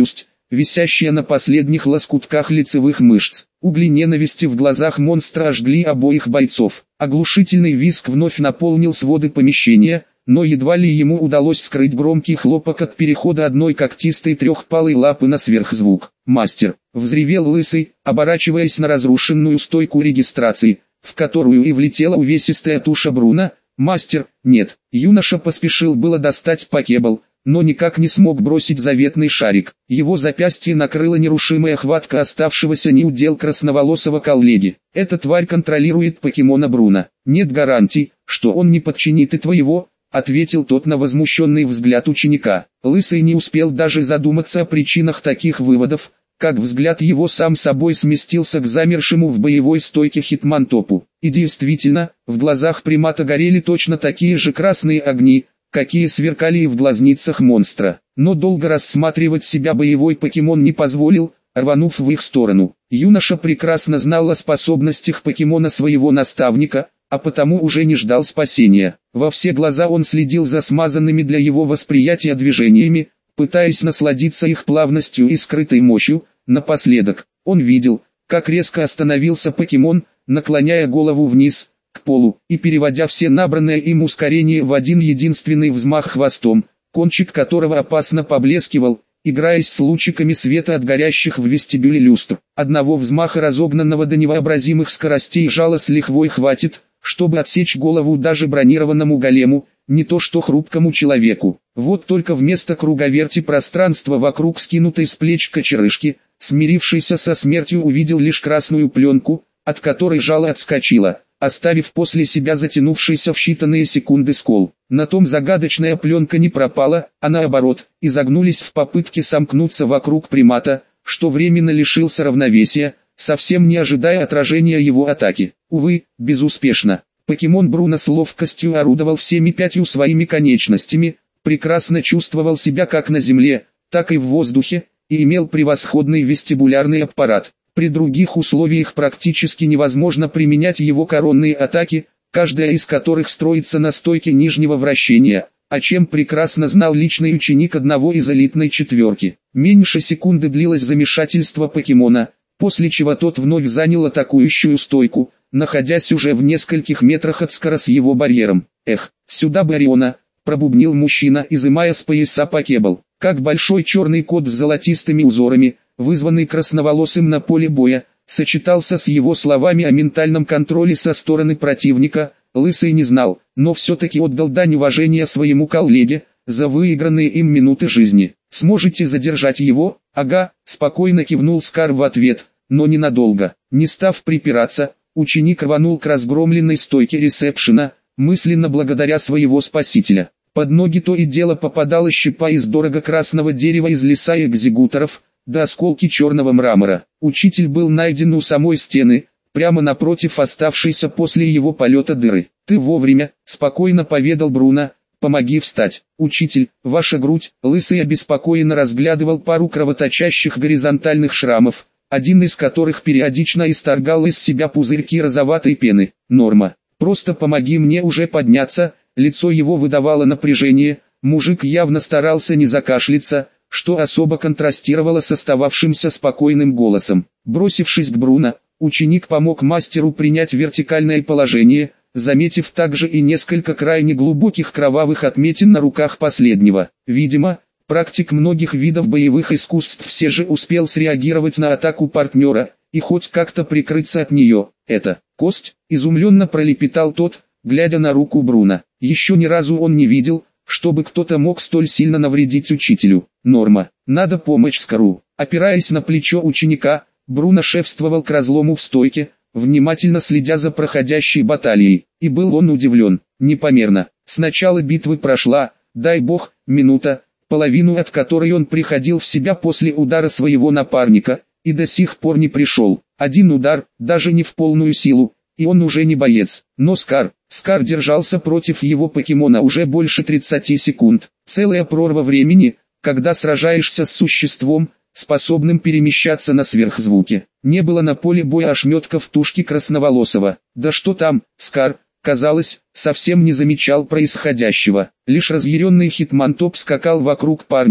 A: висящая на последних лоскутках лицевых мышц. Угли ненависти в глазах монстра ожгли обоих бойцов. Оглушительный визг вновь наполнил своды помещения, но едва ли ему удалось скрыть громкий хлопок от перехода одной когтистой трехпалой лапы на сверхзвук. «Мастер!» — взревел Лысый, оборачиваясь на разрушенную стойку регистрации, в которую и влетела увесистая туша Бруно. «Мастер, нет!» Юноша поспешил было достать покебл, но никак не смог бросить заветный шарик. Его запястье накрыла нерушимая хватка оставшегося неудел красноволосого коллеги. «Эта тварь контролирует покемона Бруно. Нет гарантий, что он не подчинит и твоего», — ответил тот на возмущенный взгляд ученика. Лысый не успел даже задуматься о причинах таких выводов, как взгляд его сам собой сместился к замершему в боевой стойке Хитмантопу. И действительно, в глазах примата горели точно такие же красные огни, какие сверкали и в глазницах монстра. Но долго рассматривать себя боевой покемон не позволил, рванув в их сторону. Юноша прекрасно знал о способностях покемона своего наставника, а потому уже не ждал спасения. Во все глаза он следил за смазанными для его восприятия движениями, пытаясь насладиться их плавностью и скрытой мощью. Напоследок, он видел, как резко остановился покемон, наклоняя голову вниз, к полу, и переводя все набранное им ускорение в один единственный взмах хвостом, кончик которого опасно поблескивал, играясь с лучиками света от горящих в вестибюле люстр. Одного взмаха разогнанного до невообразимых скоростей жала с лихвой хватит, чтобы отсечь голову даже бронированному голему, не то что хрупкому человеку. Вот только вместо круговерти пространства вокруг скинутой с плеч кочерышки, смирившийся со смертью, увидел лишь красную пленку, от которой жало отскочило, оставив после себя затянувшийся в считанные секунды скол. На том загадочная пленка не пропала, а наоборот, изогнулись в попытке сомкнуться вокруг примата, что временно лишился равновесия, совсем не ожидая отражения его атаки. Увы, безуспешно. Покемон Бруно с ловкостью орудовал всеми пятью своими конечностями, прекрасно чувствовал себя как на земле, так и в воздухе, и имел превосходный вестибулярный аппарат. При других условиях практически невозможно применять его коронные атаки, каждая из которых строится на стойке нижнего вращения, о чем прекрасно знал личный ученик одного из элитной четверки. Меньше секунды длилось замешательство покемона, после чего тот вновь занял атакующую стойку, находясь уже в нескольких метрах от Скара с его барьером. «Эх, сюда бы Ориона!» — пробубнил мужчина, изымая с пояса покебл. Как большой черный кот с золотистыми узорами, вызванный красноволосым на поле боя, сочетался с его словами о ментальном контроле со стороны противника, Лысый не знал, но все-таки отдал дань уважения своему коллеге, за выигранные им минуты жизни. «Сможете задержать его?» «Ага», — спокойно кивнул Скар в ответ, но ненадолго. Не став припираться, ученик рванул к разгромленной стойке ресепшена, мысленно благодаря своего спасителя. Под ноги то и дело попадала щепа из дорого-красного дерева из леса экзекуторов, да осколки черного мрамора. Учитель был найден у самой стены, прямо напротив оставшейся после его полета дыры. «Ты вовремя», — спокойно поведал Бруно, — «помоги встать». «Учитель, ваша грудь». Лысый обеспокоенно разглядывал пару кровоточащих горизонтальных шрамов, один из которых периодично исторгал из себя пузырьки розоватой пены. «Норма. Просто помоги мне уже подняться». Лицо его выдавало напряжение, мужик явно старался не закашляться, что особо контрастировало с остававшимся спокойным голосом. Бросившись к Бруно, ученик помог мастеру принять вертикальное положение, заметив также и несколько крайне глубоких кровавых отметин на руках последнего. Видимо, практик многих видов боевых искусств все же успел среагировать на атаку партнера, и хоть как-то прикрыться от нее. «Это кость?» – изумленно пролепетал тот, глядя на руку Бруно. Еще ни разу он не видел, чтобы кто-то мог столь сильно навредить учителю. «Норма. Надо помочь Скару». Опираясь на плечо ученика, Бруно шефствовал к разлому в стойке, внимательно следя за проходящей баталией. И был он удивлен, непомерно. С начала битвы прошла, дай бог, минута, половину от которой он приходил в себя после удара своего напарника, и до сих пор не пришел. Один удар, даже не в полную силу, и он уже не боец. Но Скар держался против его покемона уже больше 30 секунд. Целая прорва времени, когда сражаешься с существом, способным перемещаться на сверхзвуке. Не было на поле боя ошметков тушки красноволосого. Да что там, Скар, казалось, совсем не замечал происходящего. Лишь разъяренный Хитмантоп скакал вокруг парня,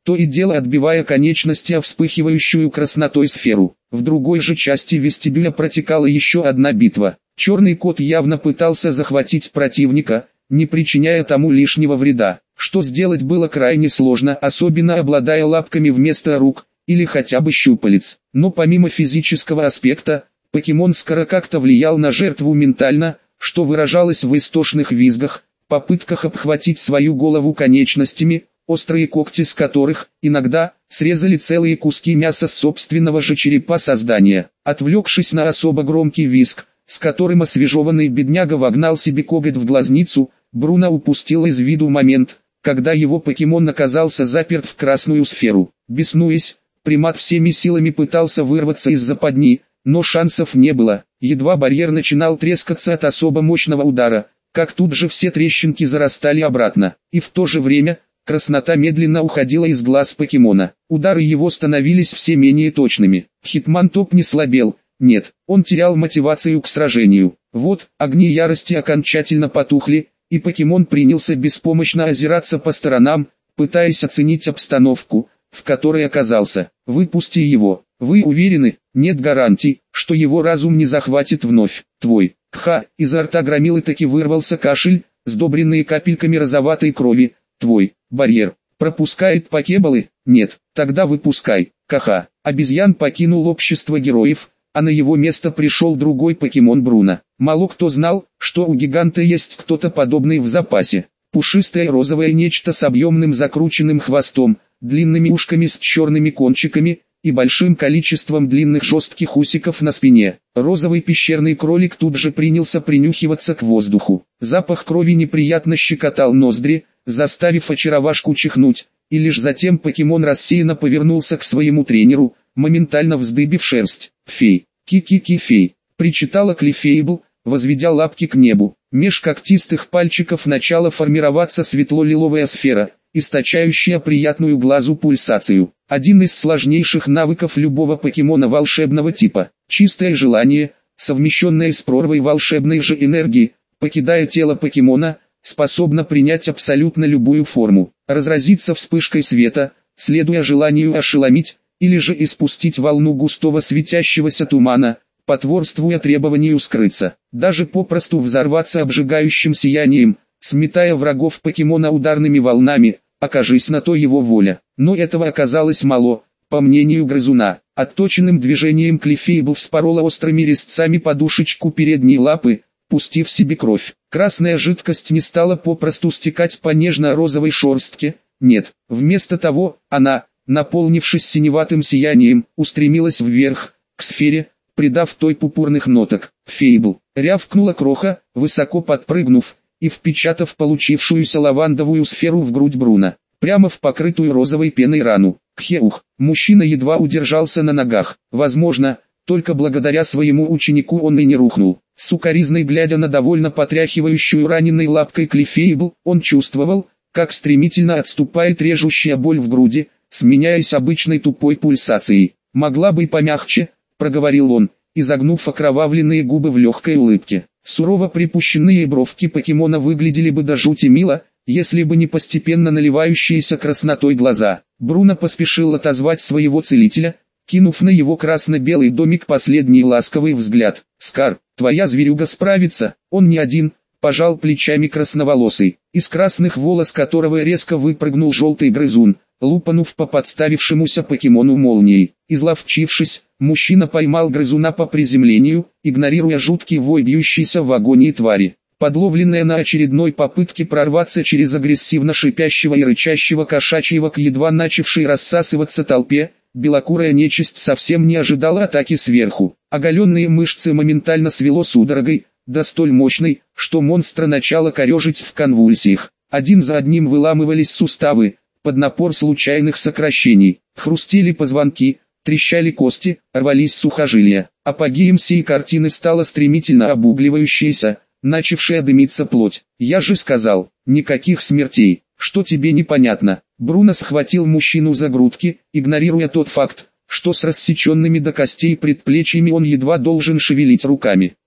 A: то и дело отбивая конечности о вспыхивающую краснотой сферу. В другой же части вестибюля протекала еще одна битва. Черный кот явно пытался захватить противника, не причиняя тому лишнего вреда, что сделать было крайне сложно, особенно обладая лапками вместо рук, или хотя бы щупалец. Но помимо физического аспекта, покемон Скара как-то влиял на жертву ментально, что выражалось в истошных визгах, попытках обхватить свою голову конечностями, острые когти с которых, иногда, срезали целые куски мяса с собственного же черепа создания. Отвлекшись на особо громкий визг, с которым освежеванный бедняга вогнал себе коготь в глазницу, Бруно упустил из виду момент, когда его покемон оказался заперт в красную сферу. Беснуясь, примат всеми силами пытался вырваться из западни, но шансов не было. Едва барьер начинал трескаться от особо мощного удара, как тут же все трещинки зарастали обратно. И в то же время, краснота медленно уходила из глаз покемона. Удары его становились все менее точными. Хитмантоп не слабел. Нет, он терял мотивацию к сражению. Вот, огни ярости окончательно потухли, и покемон принялся беспомощно озираться по сторонам, пытаясь оценить обстановку, в которой оказался. «Выпусти его. Вы уверены? Нет гарантий, что его разум не захватит вновь. Твой». Кха, изо рта громилы таки вырвался кашель, сдобренный капельками розоватой крови. «Твой барьер пропускает покеболы? Нет, тогда выпускай». Каха. Обезьян покинул общество героев, а на его место пришел другой покемон Бруно. Мало кто знал, что у гиганта есть кто-то подобный в запасе. Пушистое розовое нечто с объемным закрученным хвостом, длинными ушками с черными кончиками и большим количеством длинных жестких усиков на спине. Розовый пещерный кролик тут же принялся принюхиваться к воздуху. Запах крови неприятно щекотал ноздри, заставив очаровашку чихнуть, и лишь затем покемон рассеянно повернулся к своему тренеру, моментально вздыбив шерсть. «Фей, ки-ки-ки-фей», причитала Клифейбл, возведя лапки к небу. Меж когтистых пальчиков начала формироваться светло-лиловая сфера, источающая приятную глазу пульсацию. Один из сложнейших навыков любого покемона волшебного типа. Чистое желание, совмещенное с прорвой волшебной же энергии, покидая тело покемона, способно принять абсолютно любую форму. Разразиться вспышкой света, следуя желанию ошеломить, или же испустить волну густого светящегося тумана, потворствуя требованию скрыться. Даже попросту взорваться обжигающим сиянием, сметая врагов покемона ударными волнами, окажись на то его воля. Но этого оказалось мало, по мнению грызуна. Отточенным движением Клифейбл вспорола острыми резцами подушечку передней лапы, пустив себе кровь. Красная жидкость не стала попросту стекать по нежно-розовой шерстке, нет, вместо того, она, наполнившись синеватым сиянием, устремилась вверх, к сфере, придав той пурпурных ноток. «Фейбл!» — рявкнула Кроха, высоко подпрыгнув, и впечатав получившуюся лавандовую сферу в грудь Бруно, прямо в покрытую розовой пеной рану. Кхеух! Мужчина едва удержался на ногах. Возможно, только благодаря своему ученику он и не рухнул. Сукоризной глядя на довольно потряхивающую раненой лапкой Клифейбл, он чувствовал, как стремительно отступает режущая боль в груди, сменяясь обычной тупой пульсацией. «Могла бы и помягче», — проговорил он, изогнув окровавленные губы в легкой улыбке. Сурово припущенные бровки покемона выглядели бы до жути мило, если бы не постепенно наливающиеся краснотой глаза. Бруно поспешил отозвать своего целителя, кинув на его красно-белый домик последний ласковый взгляд. «Скар, твоя зверюга справится, он не один», — пожал плечами красноволосый, из красных волос которого резко выпрыгнул желтый грызун, лупанув по подставившемуся покемону молнией. Изловчившись, мужчина поймал грызуна по приземлению, игнорируя жуткий вой бьющейся в агонии твари. Подловленная на очередной попытке прорваться через агрессивно шипящего и рычащего кошачьего к едва начавшей рассасываться толпе, белокурая нечисть совсем не ожидала атаки сверху. Оголенные мышцы моментально свело судорогой, да столь мощной, что монстра начало корежить в конвульсиях. Один за одним выламывались суставы, под напор случайных сокращений, хрустели позвонки, трещали кости, рвались сухожилия. Апогеем сей картины стала стремительно обугливающаяся, начавшая дымиться плоть. «Я же сказал, никаких смертей, что тебе непонятно?» Бруно схватил мужчину за грудки, игнорируя тот факт, что с рассеченными до костей предплечьями он едва должен шевелить руками.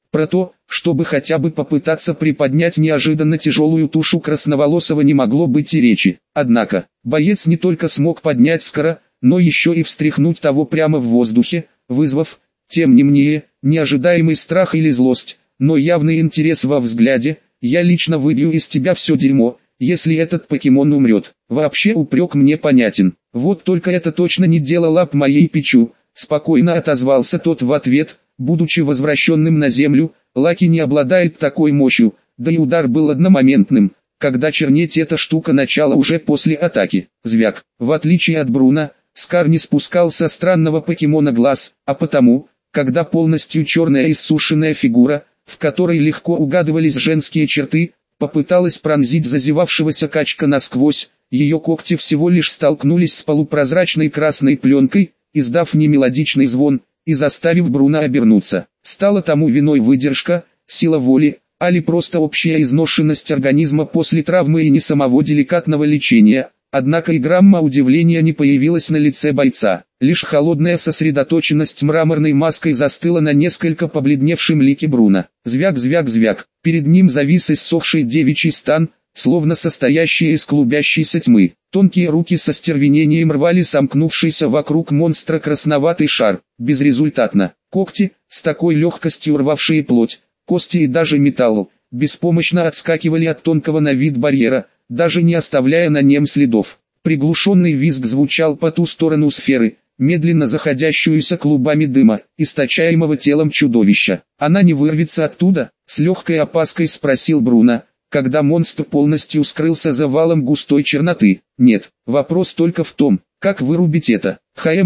A: Про то, чтобы хотя бы попытаться приподнять неожиданно тяжелую тушу красноволосого, не могло быть и речи. Однако, боец не только смог поднять Скара, но еще и встряхнуть того прямо в воздухе, вызвав, тем не менее, неожидаемый страх или злость, но явный интерес во взгляде. «Я лично выбью из тебя все дерьмо, если этот покемон умрет». Вообще упрек мне понятен. Вот только это точно не дело лап моей Пичу, спокойно отозвался тот в ответ. Будучи возвращенным на землю, Лаки не обладает такой мощью, да и удар был одномоментным, когда чернеть эта штука начала уже после атаки. Звяк. В отличие от Бруно, Скар не спускал со странного покемона глаз, а потому, когда полностью черная иссушенная фигура, в которой легко угадывались женские черты, попыталась пронзить зазевавшегося качка насквозь, ее когти всего лишь столкнулись с полупрозрачной красной пленкой, издав немелодичный звон, и заставив Бруно обернуться. Стала тому виной выдержка, сила воли, али просто общая изношенность организма после травмы и не самого деликатного лечения. Однако и грамма удивления не появилась на лице бойца. Лишь холодная сосредоточенность мраморной маской застыла на несколько побледневшем лике Бруно. Звяк-звяк-звяк. Перед ним завис иссохший девичий стан, словно состоящий из клубящейся тьмы. Тонкие руки со стервенением рвали сомкнувшийся вокруг монстра красноватый шар. Безрезультатно. Когти, с такой легкостью рвавшие плоть, кости и даже металл, беспомощно отскакивали от тонкого на вид барьера, даже не оставляя на нем следов. Приглушенный визг звучал по ту сторону сферы, медленно заходящуюся клубами дыма, источаемого телом чудовища. «Она не вырвется оттуда?» — с легкой опаской спросил Бруно, когда монстр полностью скрылся за валом густой черноты. «Нет, вопрос только в том, как вырубить это».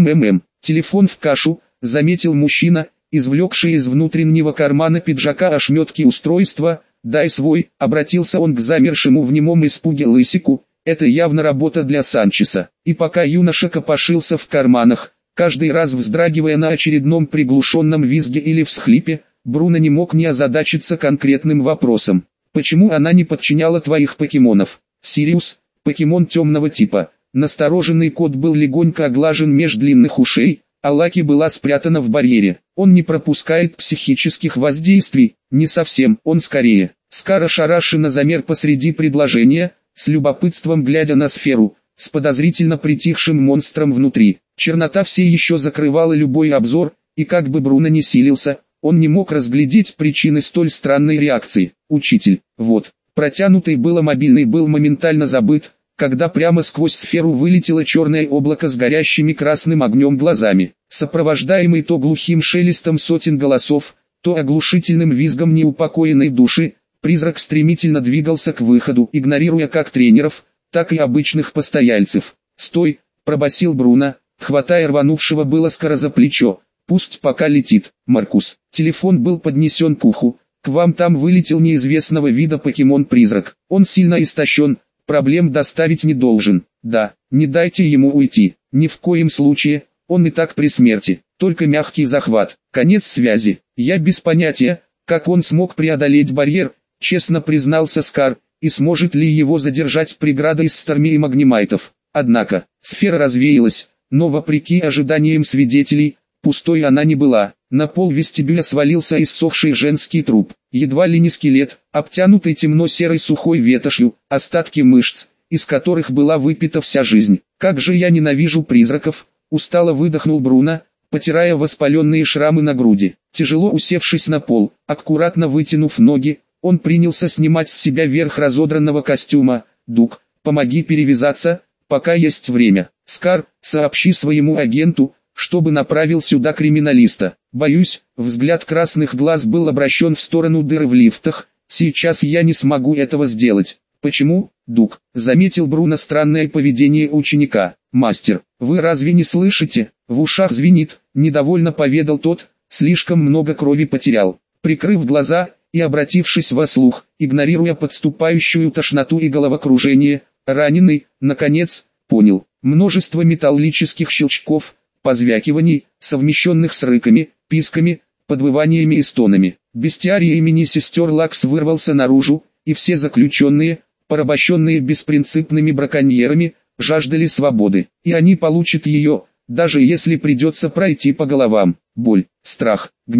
A: Телефон в кашу, заметил мужчина, извлекший из внутреннего кармана пиджака ошметки устройства. «Дай свой», — обратился он к замершему в немом испуге лысику. Это явно работа для Санчеса. И пока юноша копошился в карманах, каждый раз вздрагивая на очередном приглушенном визге или всхлипе, Бруно не мог не озадачиться конкретным вопросом. «Почему она не подчиняла твоих покемонов?» «Сириус, покемон темного типа». Настороженный кот был легонько оглажен меж длинных ушей, а Лаки была спрятана в барьере. «Он не пропускает психических воздействий». «Не совсем, он скорее». Скар ошарашенно замер посреди предложения, с любопытством глядя на сферу, с подозрительно притихшим монстром внутри. Чернота все еще закрывала любой обзор, и как бы Бруно не силился, он не мог разглядеть причины столь странной реакции. «Учитель». Вот. Протянутый было мобильный был моментально забыт, когда прямо сквозь сферу вылетело черное облако с горящими красным огнем глазами, сопровождаемый то глухим шелестом сотен голосов, то оглушительным визгом неупокоенной души. Призрак стремительно двигался к выходу, игнорируя как тренеров, так и обычных постояльцев. «Стой!» – пробасил Бруно, хватая рванувшего было Скара за плечо. «Пусть пока летит». «Маркус». Телефон был поднесен к уху. «К вам там вылетел неизвестного вида покемон-призрак. Он сильно истощен, проблем доставить не должен». «Да, не дайте ему уйти. Ни в коем случае, он и так при смерти. Только мягкий захват». Конец связи. «Я без понятия, как он смог преодолеть барьер», честно признался Скар, и сможет ли его задержать преграда из Старми и Магнимайтов. Однако, сфера развеялась, но вопреки ожиданиям свидетелей, пустой она не была. На пол вестибюля свалился иссохший женский труп, едва ли не скелет, обтянутый темно-серой сухой ветошью, остатки мышц, из которых была выпита вся жизнь. «Как же я ненавижу призраков!» — устало выдохнул Бруно, потирая воспаленные шрамы на груди. Тяжело усевшись на пол, аккуратно вытянув ноги, он принялся снимать с себя верх разодранного костюма. «Дук, помоги перевязаться, пока есть время. Скар, сообщи своему агенту, чтобы направил сюда криминалиста». «Боюсь», взгляд красных глаз был обращен в сторону дыры в лифтах, «сейчас я не смогу этого сделать». «Почему, Дук?» — заметил Бруно странное поведение ученика. «Мастер, вы разве не слышите? В ушах звенит», — недовольно поведал тот, «слишком много крови потерял». Прикрыв глаза и обратившись во слух, игнорируя подступающую тошноту и головокружение, раненый, наконец, понял. Множество металлических щелчков, позвякиваний, совмещенных с рыками, писками, подвываниями и стонами. Бестиарий имени сестер Лакс вырвался наружу, и все заключенные, порабощенные беспринципными браконьерами, жаждали свободы. И они получат ее, даже если придется пройти по головам. Боль, страх, гнев,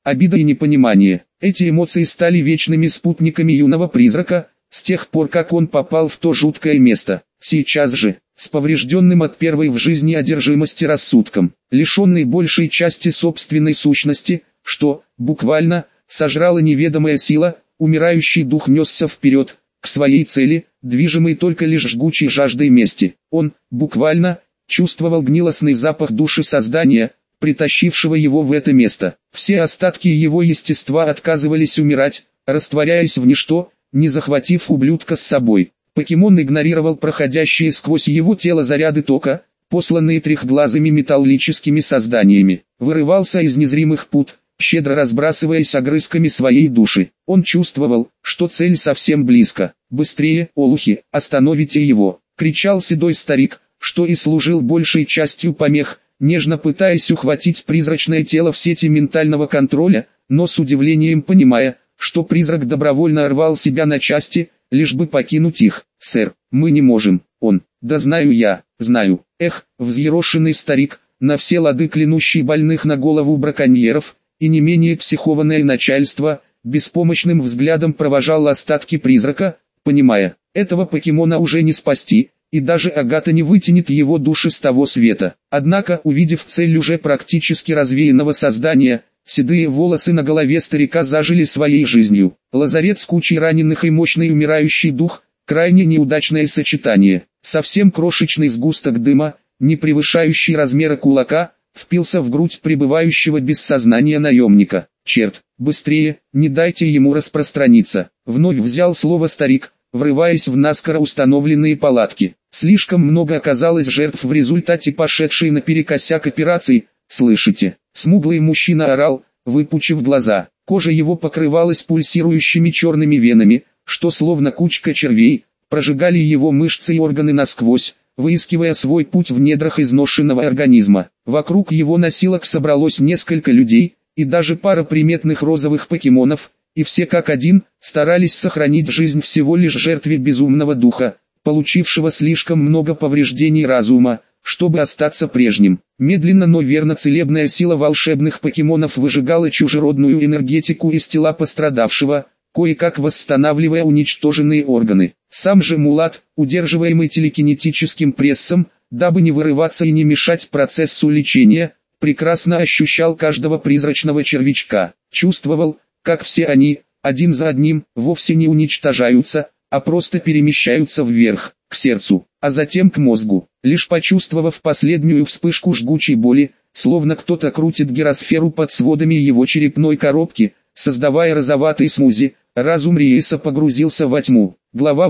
A: обида и непонимание. Эти эмоции стали вечными спутниками юного призрака, с тех пор как он попал в то жуткое место. Сейчас же, с поврежденным от первой в жизни одержимости рассудком, лишенный большей части собственной сущности, что, буквально, сожрала неведомая сила, умирающий дух несся вперед, к своей цели, движимый только лишь жгучей жаждой мести. Он, буквально, чувствовал гнилостный запах души создания, притащившего его в это место. Все остатки его естества отказывались умирать, растворяясь в ничто, не захватив ублюдка с собой. Покемон игнорировал проходящие сквозь его тело заряды тока, посланные трехглазыми металлическими созданиями. Вырывался из незримых пут, щедро разбрасываясь огрызками своей души. Он чувствовал, что цель совсем близко. «Быстрее, олухи, остановите его!» — кричал седой старик, что и служил большей частью помех, нежно пытаясь ухватить призрачное тело в сети ментального контроля, но с удивлением понимая, что призрак добровольно рвал себя на части, лишь бы покинуть их. «Сэр, мы не можем». Он: «Да знаю я, знаю». Эх, взъерошенный старик, на все лады клянущий больных на голову браконьеров, и не менее психованное начальство, беспомощным взглядом провожал остатки призрака, понимая, этого покемона уже не спасти, и даже Агата не вытянет его души с того света. Однако, увидев цель уже практически развеянного создания, седые волосы на голове старика зажили своей жизнью. Лазарет с кучей раненых и мощный умирающий дух – крайне неудачное сочетание. Совсем крошечный сгусток дыма, не превышающий размера кулака, впился в грудь пребывающего без сознания наемника. «Черт, быстрее, не дайте ему распространиться!» Вновь взял слово старик, врываясь в наскоро установленные палатки. Слишком много оказалось жертв в результате пошедшей наперекосяк операции. «Слышите?» Смуглый мужчина орал, выпучив глаза. Кожа его покрывалась пульсирующими черными венами, что словно кучка червей, прожигали его мышцы и органы насквозь, выискивая свой путь в недрах изношенного организма. Вокруг его носилок собралось несколько людей, и даже пара приметных розовых покемонов, и все как один, старались сохранить жизнь всего лишь жертве безумного духа, получившего слишком много повреждений разума, чтобы остаться прежним. Медленно, но верно целебная сила волшебных покемонов выжигала чужеродную энергетику из тела пострадавшего, кое-как восстанавливая уничтоженные органы. Сам же Мулат, удерживаемый телекинетическим прессом, дабы не вырываться и не мешать процессу лечения, прекрасно ощущал каждого призрачного червячка. Чувствовал, как все они, один за одним, вовсе не уничтожаются, а просто перемещаются вверх, к сердцу, а затем к мозгу. Лишь почувствовав последнюю вспышку жгучей боли, словно кто-то крутит гиросферу под сводами его черепной коробки, создавая розоватый смузи, разум Риеса погрузился во тьму. Глава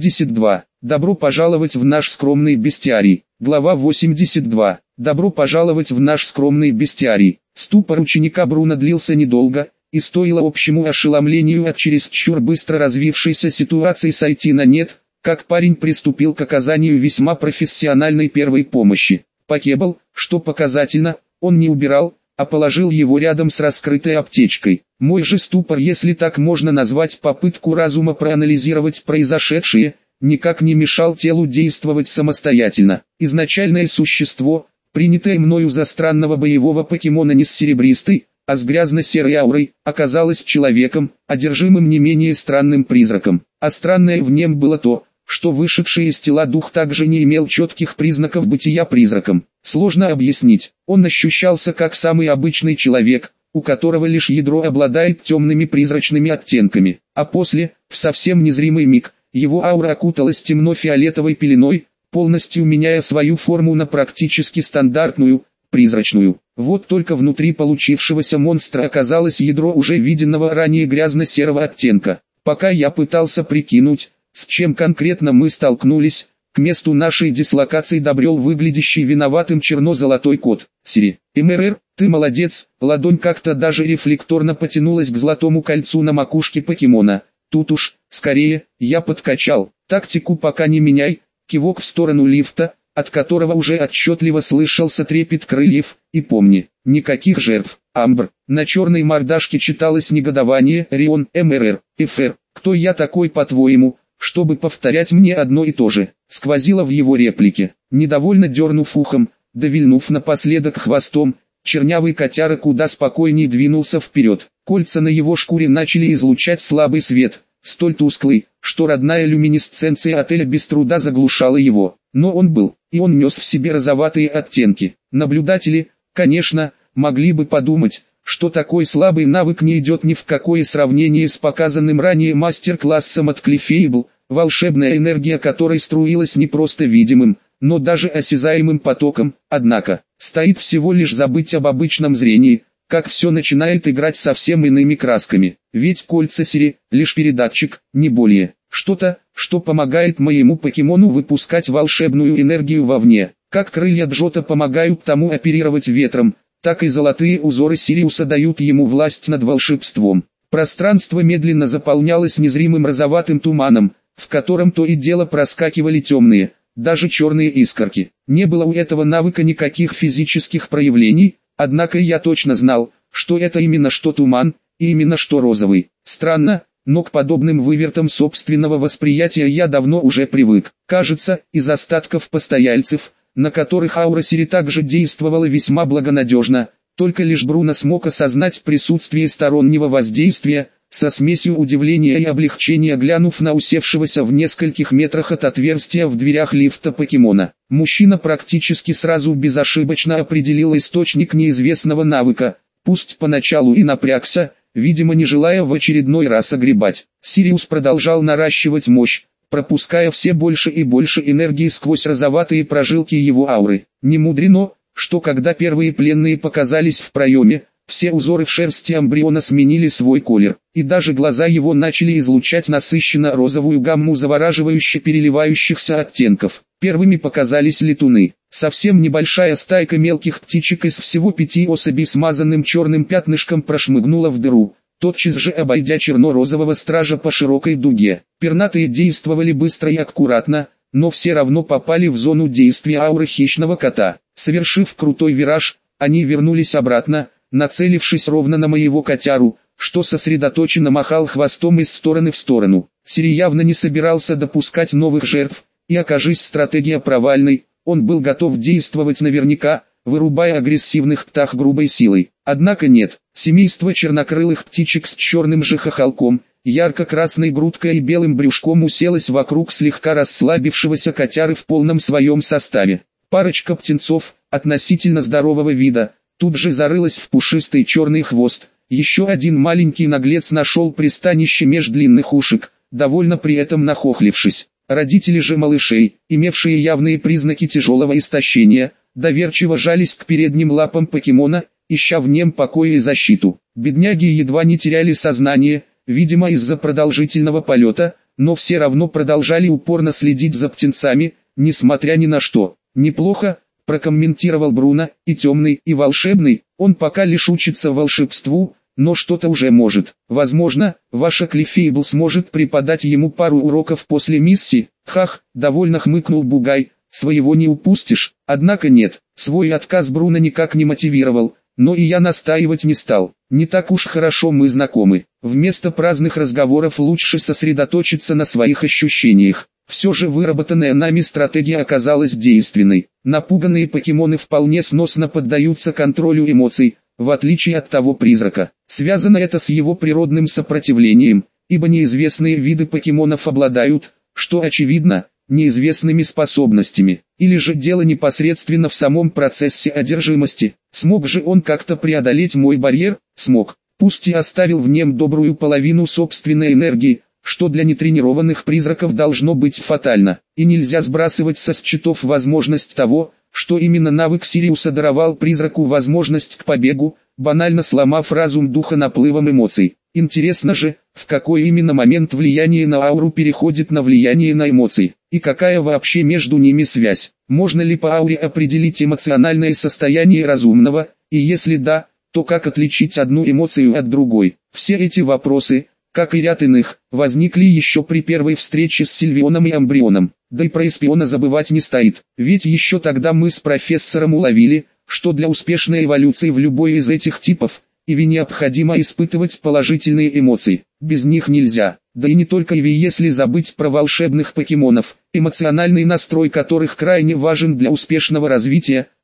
A: 82. Добро пожаловать в наш скромный бестиарий. Глава 82. Добро пожаловать в наш скромный бестиарий. Ступор ученика Бруно длился недолго, и стоило общему ошеломлению от чересчур быстро развившейся ситуации сойти на нет, как парень приступил к оказанию весьма профессиональной первой помощи. Покебл, что показательно, он не убирал, а положил его рядом с раскрытой аптечкой. Мой же ступор, если так можно назвать попытку разума проанализировать произошедшее, никак не мешал телу действовать самостоятельно. Изначальное существо, принятое мною за странного боевого покемона не с серебристой, а с грязно-серой аурой, оказалось человеком, одержимым не менее странным призраком. А странное в нем было то, что вышедший из тела дух также не имел четких признаков бытия призраком. Сложно объяснить, он ощущался как самый обычный человек, у которого лишь ядро обладает темными призрачными оттенками. А после, в совсем незримый миг, его аура окуталась темно-фиолетовой пеленой, полностью меняя свою форму на практически стандартную, призрачную. Вот только внутри получившегося монстра оказалось ядро уже виденного ранее грязно-серого оттенка. Пока я пытался прикинуть, с чем конкретно мы столкнулись, к месту нашей дислокации добрел выглядящий виноватым черно-золотой кот. «Сири, МРР, ты молодец!» Ладонь как-то даже рефлекторно потянулась к золотому кольцу на макушке покемона. «Тут уж, скорее, я подкачал. Тактику пока не меняй». Кивок в сторону лифта, от которого уже отчетливо слышался трепет крыльев, и помни, никаких жертв. Амбр. На черной мордашке читалось негодование. «Рион, МРР, ФР, кто я такой по-твоему, чтобы повторять мне одно и то же?» Сквозило в его реплике. Недовольно дернув ухом, да вильнув напоследок хвостом, чернявый котяра куда спокойнее двинулся вперед. Кольца на его шкуре начали излучать слабый свет, столь тусклый, что родная люминесценция отеля без труда заглушала его. Но он был, и он нес в себе розоватые оттенки. Наблюдатели, конечно, могли бы подумать, что такой слабый навык не идет ни в какое сравнение с показанным ранее мастер-классом от Clefable, волшебная энергия которой струилась не просто видимым, но даже осязаемым потоком, однако, стоит всего лишь забыть об обычном зрении, как все начинает играть совсем иными красками. Ведь кольца Сири – лишь передатчик, не более. Что-то, что помогает моему покемону выпускать волшебную энергию вовне. Как крылья Джота помогают тому оперировать ветром, так и золотые узоры Сириуса дают ему власть над волшебством. Пространство медленно заполнялось незримым розоватым туманом, в котором то и дело проскакивали темные, даже черные искорки. Не было у этого навыка никаких физических проявлений, однако я точно знал, что это именно что туман, и именно что розовый. Странно, но к подобным вывертам собственного восприятия я давно уже привык. Кажется, из остатков постояльцев, на которых аура Сири также действовала весьма благонадежно, только лишь Бруно смог осознать присутствие стороннего воздействия, со смесью удивления и облегчения глянув на усевшегося в нескольких метрах от отверстия в дверях лифта покемона. Мужчина практически сразу безошибочно определил источник неизвестного навыка, пусть поначалу и напрягся, видимо не желая в очередной раз огребать. Сириус продолжал наращивать мощь, пропуская все больше и больше энергии сквозь розоватые прожилки его ауры. Не мудрено, что когда первые пленные показались в проеме, все узоры в шерсти Амбриона сменили свой колер, и даже глаза его начали излучать насыщенно розовую гамму завораживающе переливающихся оттенков. Первыми показались летуны. Совсем небольшая стайка мелких птичек из всего 5 особей смазанным черным пятнышком прошмыгнула в дыру, тотчас же обойдя черно-розового стража по широкой дуге. Пернатые действовали быстро и аккуратно, но все равно попали в зону действия ауры хищного кота. Совершив крутой вираж, они вернулись обратно, нацелившись ровно на моего котяру, что сосредоточенно махал хвостом из стороны в сторону. Сири явно не собирался допускать новых жертв, и окажись стратегия провальной, он был готов действовать наверняка, вырубая агрессивных птах грубой силой. Однако нет, семейство чернокрылых птичек с черным же хохолком, ярко-красной грудкой и белым брюшком уселось вокруг слегка расслабившегося котяры в полном своем составе. Парочка птенцов, относительно здорового вида, тут же зарылась в пушистый черный хвост. Еще один маленький наглец нашел пристанище меж длинных ушек, довольно при этом нахохлившись. Родители же малышей, имевшие явные признаки тяжелого истощения, доверчиво жались к передним лапам покемона, ища в нем покой и защиту. Бедняги едва не теряли сознание, видимо из-за продолжительного полета, но все равно продолжали упорно следить за птенцами, несмотря ни на что. «Неплохо», — прокомментировал Бруно, — «и темный, и волшебный, он пока лишь учится волшебству, но что-то уже может. Возможно, ваша Clefable сможет преподать ему пару уроков после миссии». «Хах», — довольно хмыкнул Бугай, — «своего не упустишь». Однако нет, свой отказ Бруно никак не мотивировал, но и я настаивать не стал. Не так уж хорошо мы знакомы. Вместо праздных разговоров лучше сосредоточиться на своих ощущениях. Все же выработанная нами стратегия оказалась действенной. Напуганные покемоны вполне сносно поддаются контролю эмоций, в отличие от того призрака. Связано это с его природным сопротивлением, ибо неизвестные виды покемонов обладают, что очевидно, неизвестными способностями. Или же дело непосредственно в самом процессе одержимости. Смог же он как-то преодолеть мой барьер? Смог. Пусть и оставил в нем добрую половину собственной энергии, что для нетренированных призраков должно быть фатально. И нельзя сбрасывать со счетов возможность того, что именно навык Сириуса даровал призраку возможность к побегу, банально сломав разум духа наплывом эмоций. Интересно же, в какой именно момент влияние на ауру переходит на влияние на эмоции, и какая вообще между ними связь. Можно ли по ауре определить эмоциональное состояние разумного, и если да, то как отличить одну эмоцию от другой? Все эти вопросы, как и ряд иных, возникли еще при первой встрече с Сильвионом и Амбрионом. Да и про Эспиона забывать не стоит, ведь еще тогда мы с профессором уловили, что для успешной эволюции в любой из этих типов, Иви необходимо испытывать положительные эмоции, без них нельзя. Да и не только Иви, если забыть про волшебных покемонов, эмоциональный настрой которых крайне важен для успешного развития,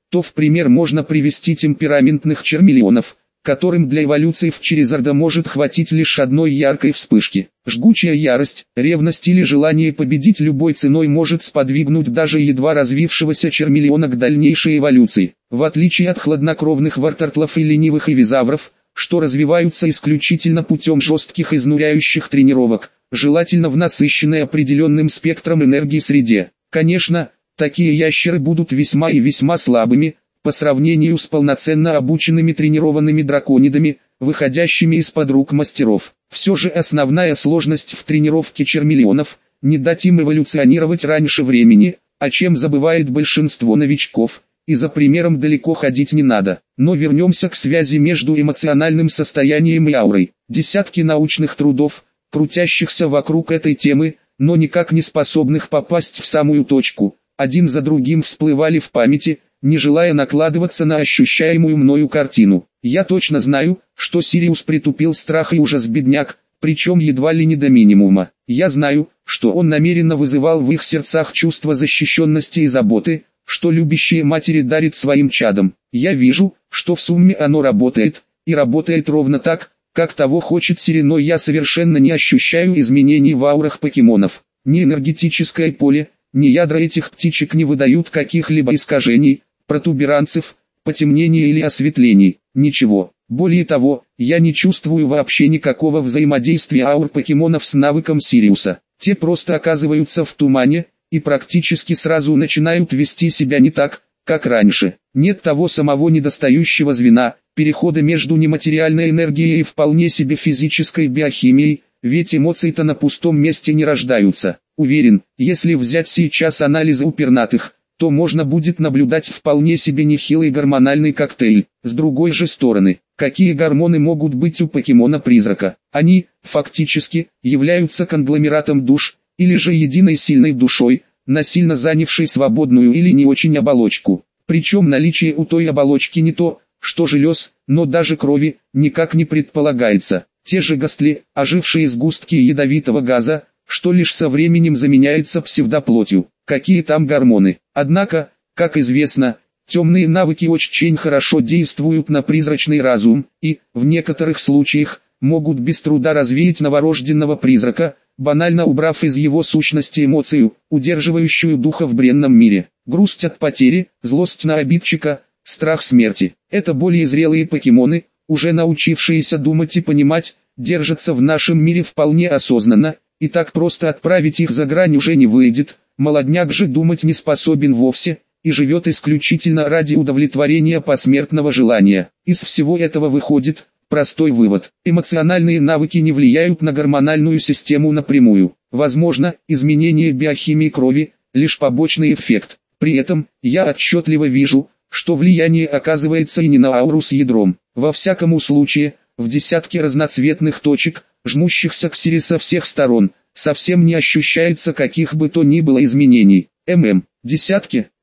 A: то в пример можно привести темпераментных чермелеонов, которым для эволюции в Черизарда может хватить лишь одной яркой вспышки. Жгучая ярость, ревность или желание победить любой ценой может сподвигнуть даже едва развившегося чермелеона к дальнейшей эволюции. В отличие от хладнокровных вартортлов и ленивых эвизавров, что развиваются исключительно путем жестких изнуряющих тренировок, желательно в насыщенной определенным спектром энергии среде. Конечно, такие ящеры будут весьма и весьма слабыми, по сравнению с полноценно обученными тренированными драконидами, выходящими из-под рук мастеров. Все же основная сложность в тренировке чермелеонов – не дать им эволюционировать раньше времени, о чем забывает большинство новичков, и за примером далеко ходить не надо. Но вернемся к связи между эмоциональным состоянием и аурой. Десятки научных трудов, крутящихся вокруг этой темы, но никак не способных попасть в самую точку, один за другим всплывали в памяти, не желая накладываться на ощущаемую мною картину. Я точно знаю, что Сириус притупил страх и ужас бедняк, причем едва ли не до минимума. Я знаю, что он намеренно вызывал в их сердцах чувство защищенности и заботы, что любящие матери дарят своим чадам. Я вижу, что в сумме оно работает, и работает ровно так, как того хочет Сири, но я совершенно не ощущаю изменений в аурах покемонов. Ни энергетическое поле, ни ядра этих птичек не выдают каких-либо искажений, протуберанцев, потемнений или осветлений, ничего. Более того, я не чувствую вообще никакого взаимодействия аур покемонов с навыком Сириуса. Те просто оказываются в тумане, и практически сразу начинают вести себя не так, как раньше. Нет того самого недостающего звена, перехода между нематериальной энергией и вполне себе физической биохимией, ведь эмоции-то на пустом месте не рождаются. Уверен, если взять сейчас анализы у пернатых, то можно будет наблюдать вполне себе нехилый гормональный коктейль. С другой же стороны, какие гормоны могут быть у покемона-призрака? Они, фактически, являются конгломератом душ, или же единой сильной душой, насильно занявшей свободную или не очень оболочку. Причем наличие у той оболочки не то, что желез, но даже крови, никак не предполагается. Те же гастли, ожившие сгустки ядовитого газа, что лишь со временем заменяется псевдоплотью. Какие там гормоны? Однако, как известно, темные навыки очень хорошо действуют на призрачный разум, и, в некоторых случаях, могут без труда развеять новорожденного призрака, банально убрав из его сущности эмоцию, удерживающую духа в бренном мире. Грусть от потери, злость на обидчика, страх смерти. Это более зрелые покемоны, уже научившиеся думать и понимать, держатся в нашем мире вполне осознанно, и так просто отправить их за грань уже не выйдет. Молодняк же думать не способен вовсе, и живет исключительно ради удовлетворения посмертного желания. Из всего этого выходит простой вывод: эмоциональные навыки не влияют на гормональную систему напрямую. Возможно, изменение биохимии крови – лишь побочный эффект. При этом, я отчетливо вижу, что влияние оказывается и не на ауру с ядром. Во всяком случае, в десятке разноцветных точек, жмущихся к Сири со всех сторон, совсем не ощущается каких бы то ни было изменений. Десятки?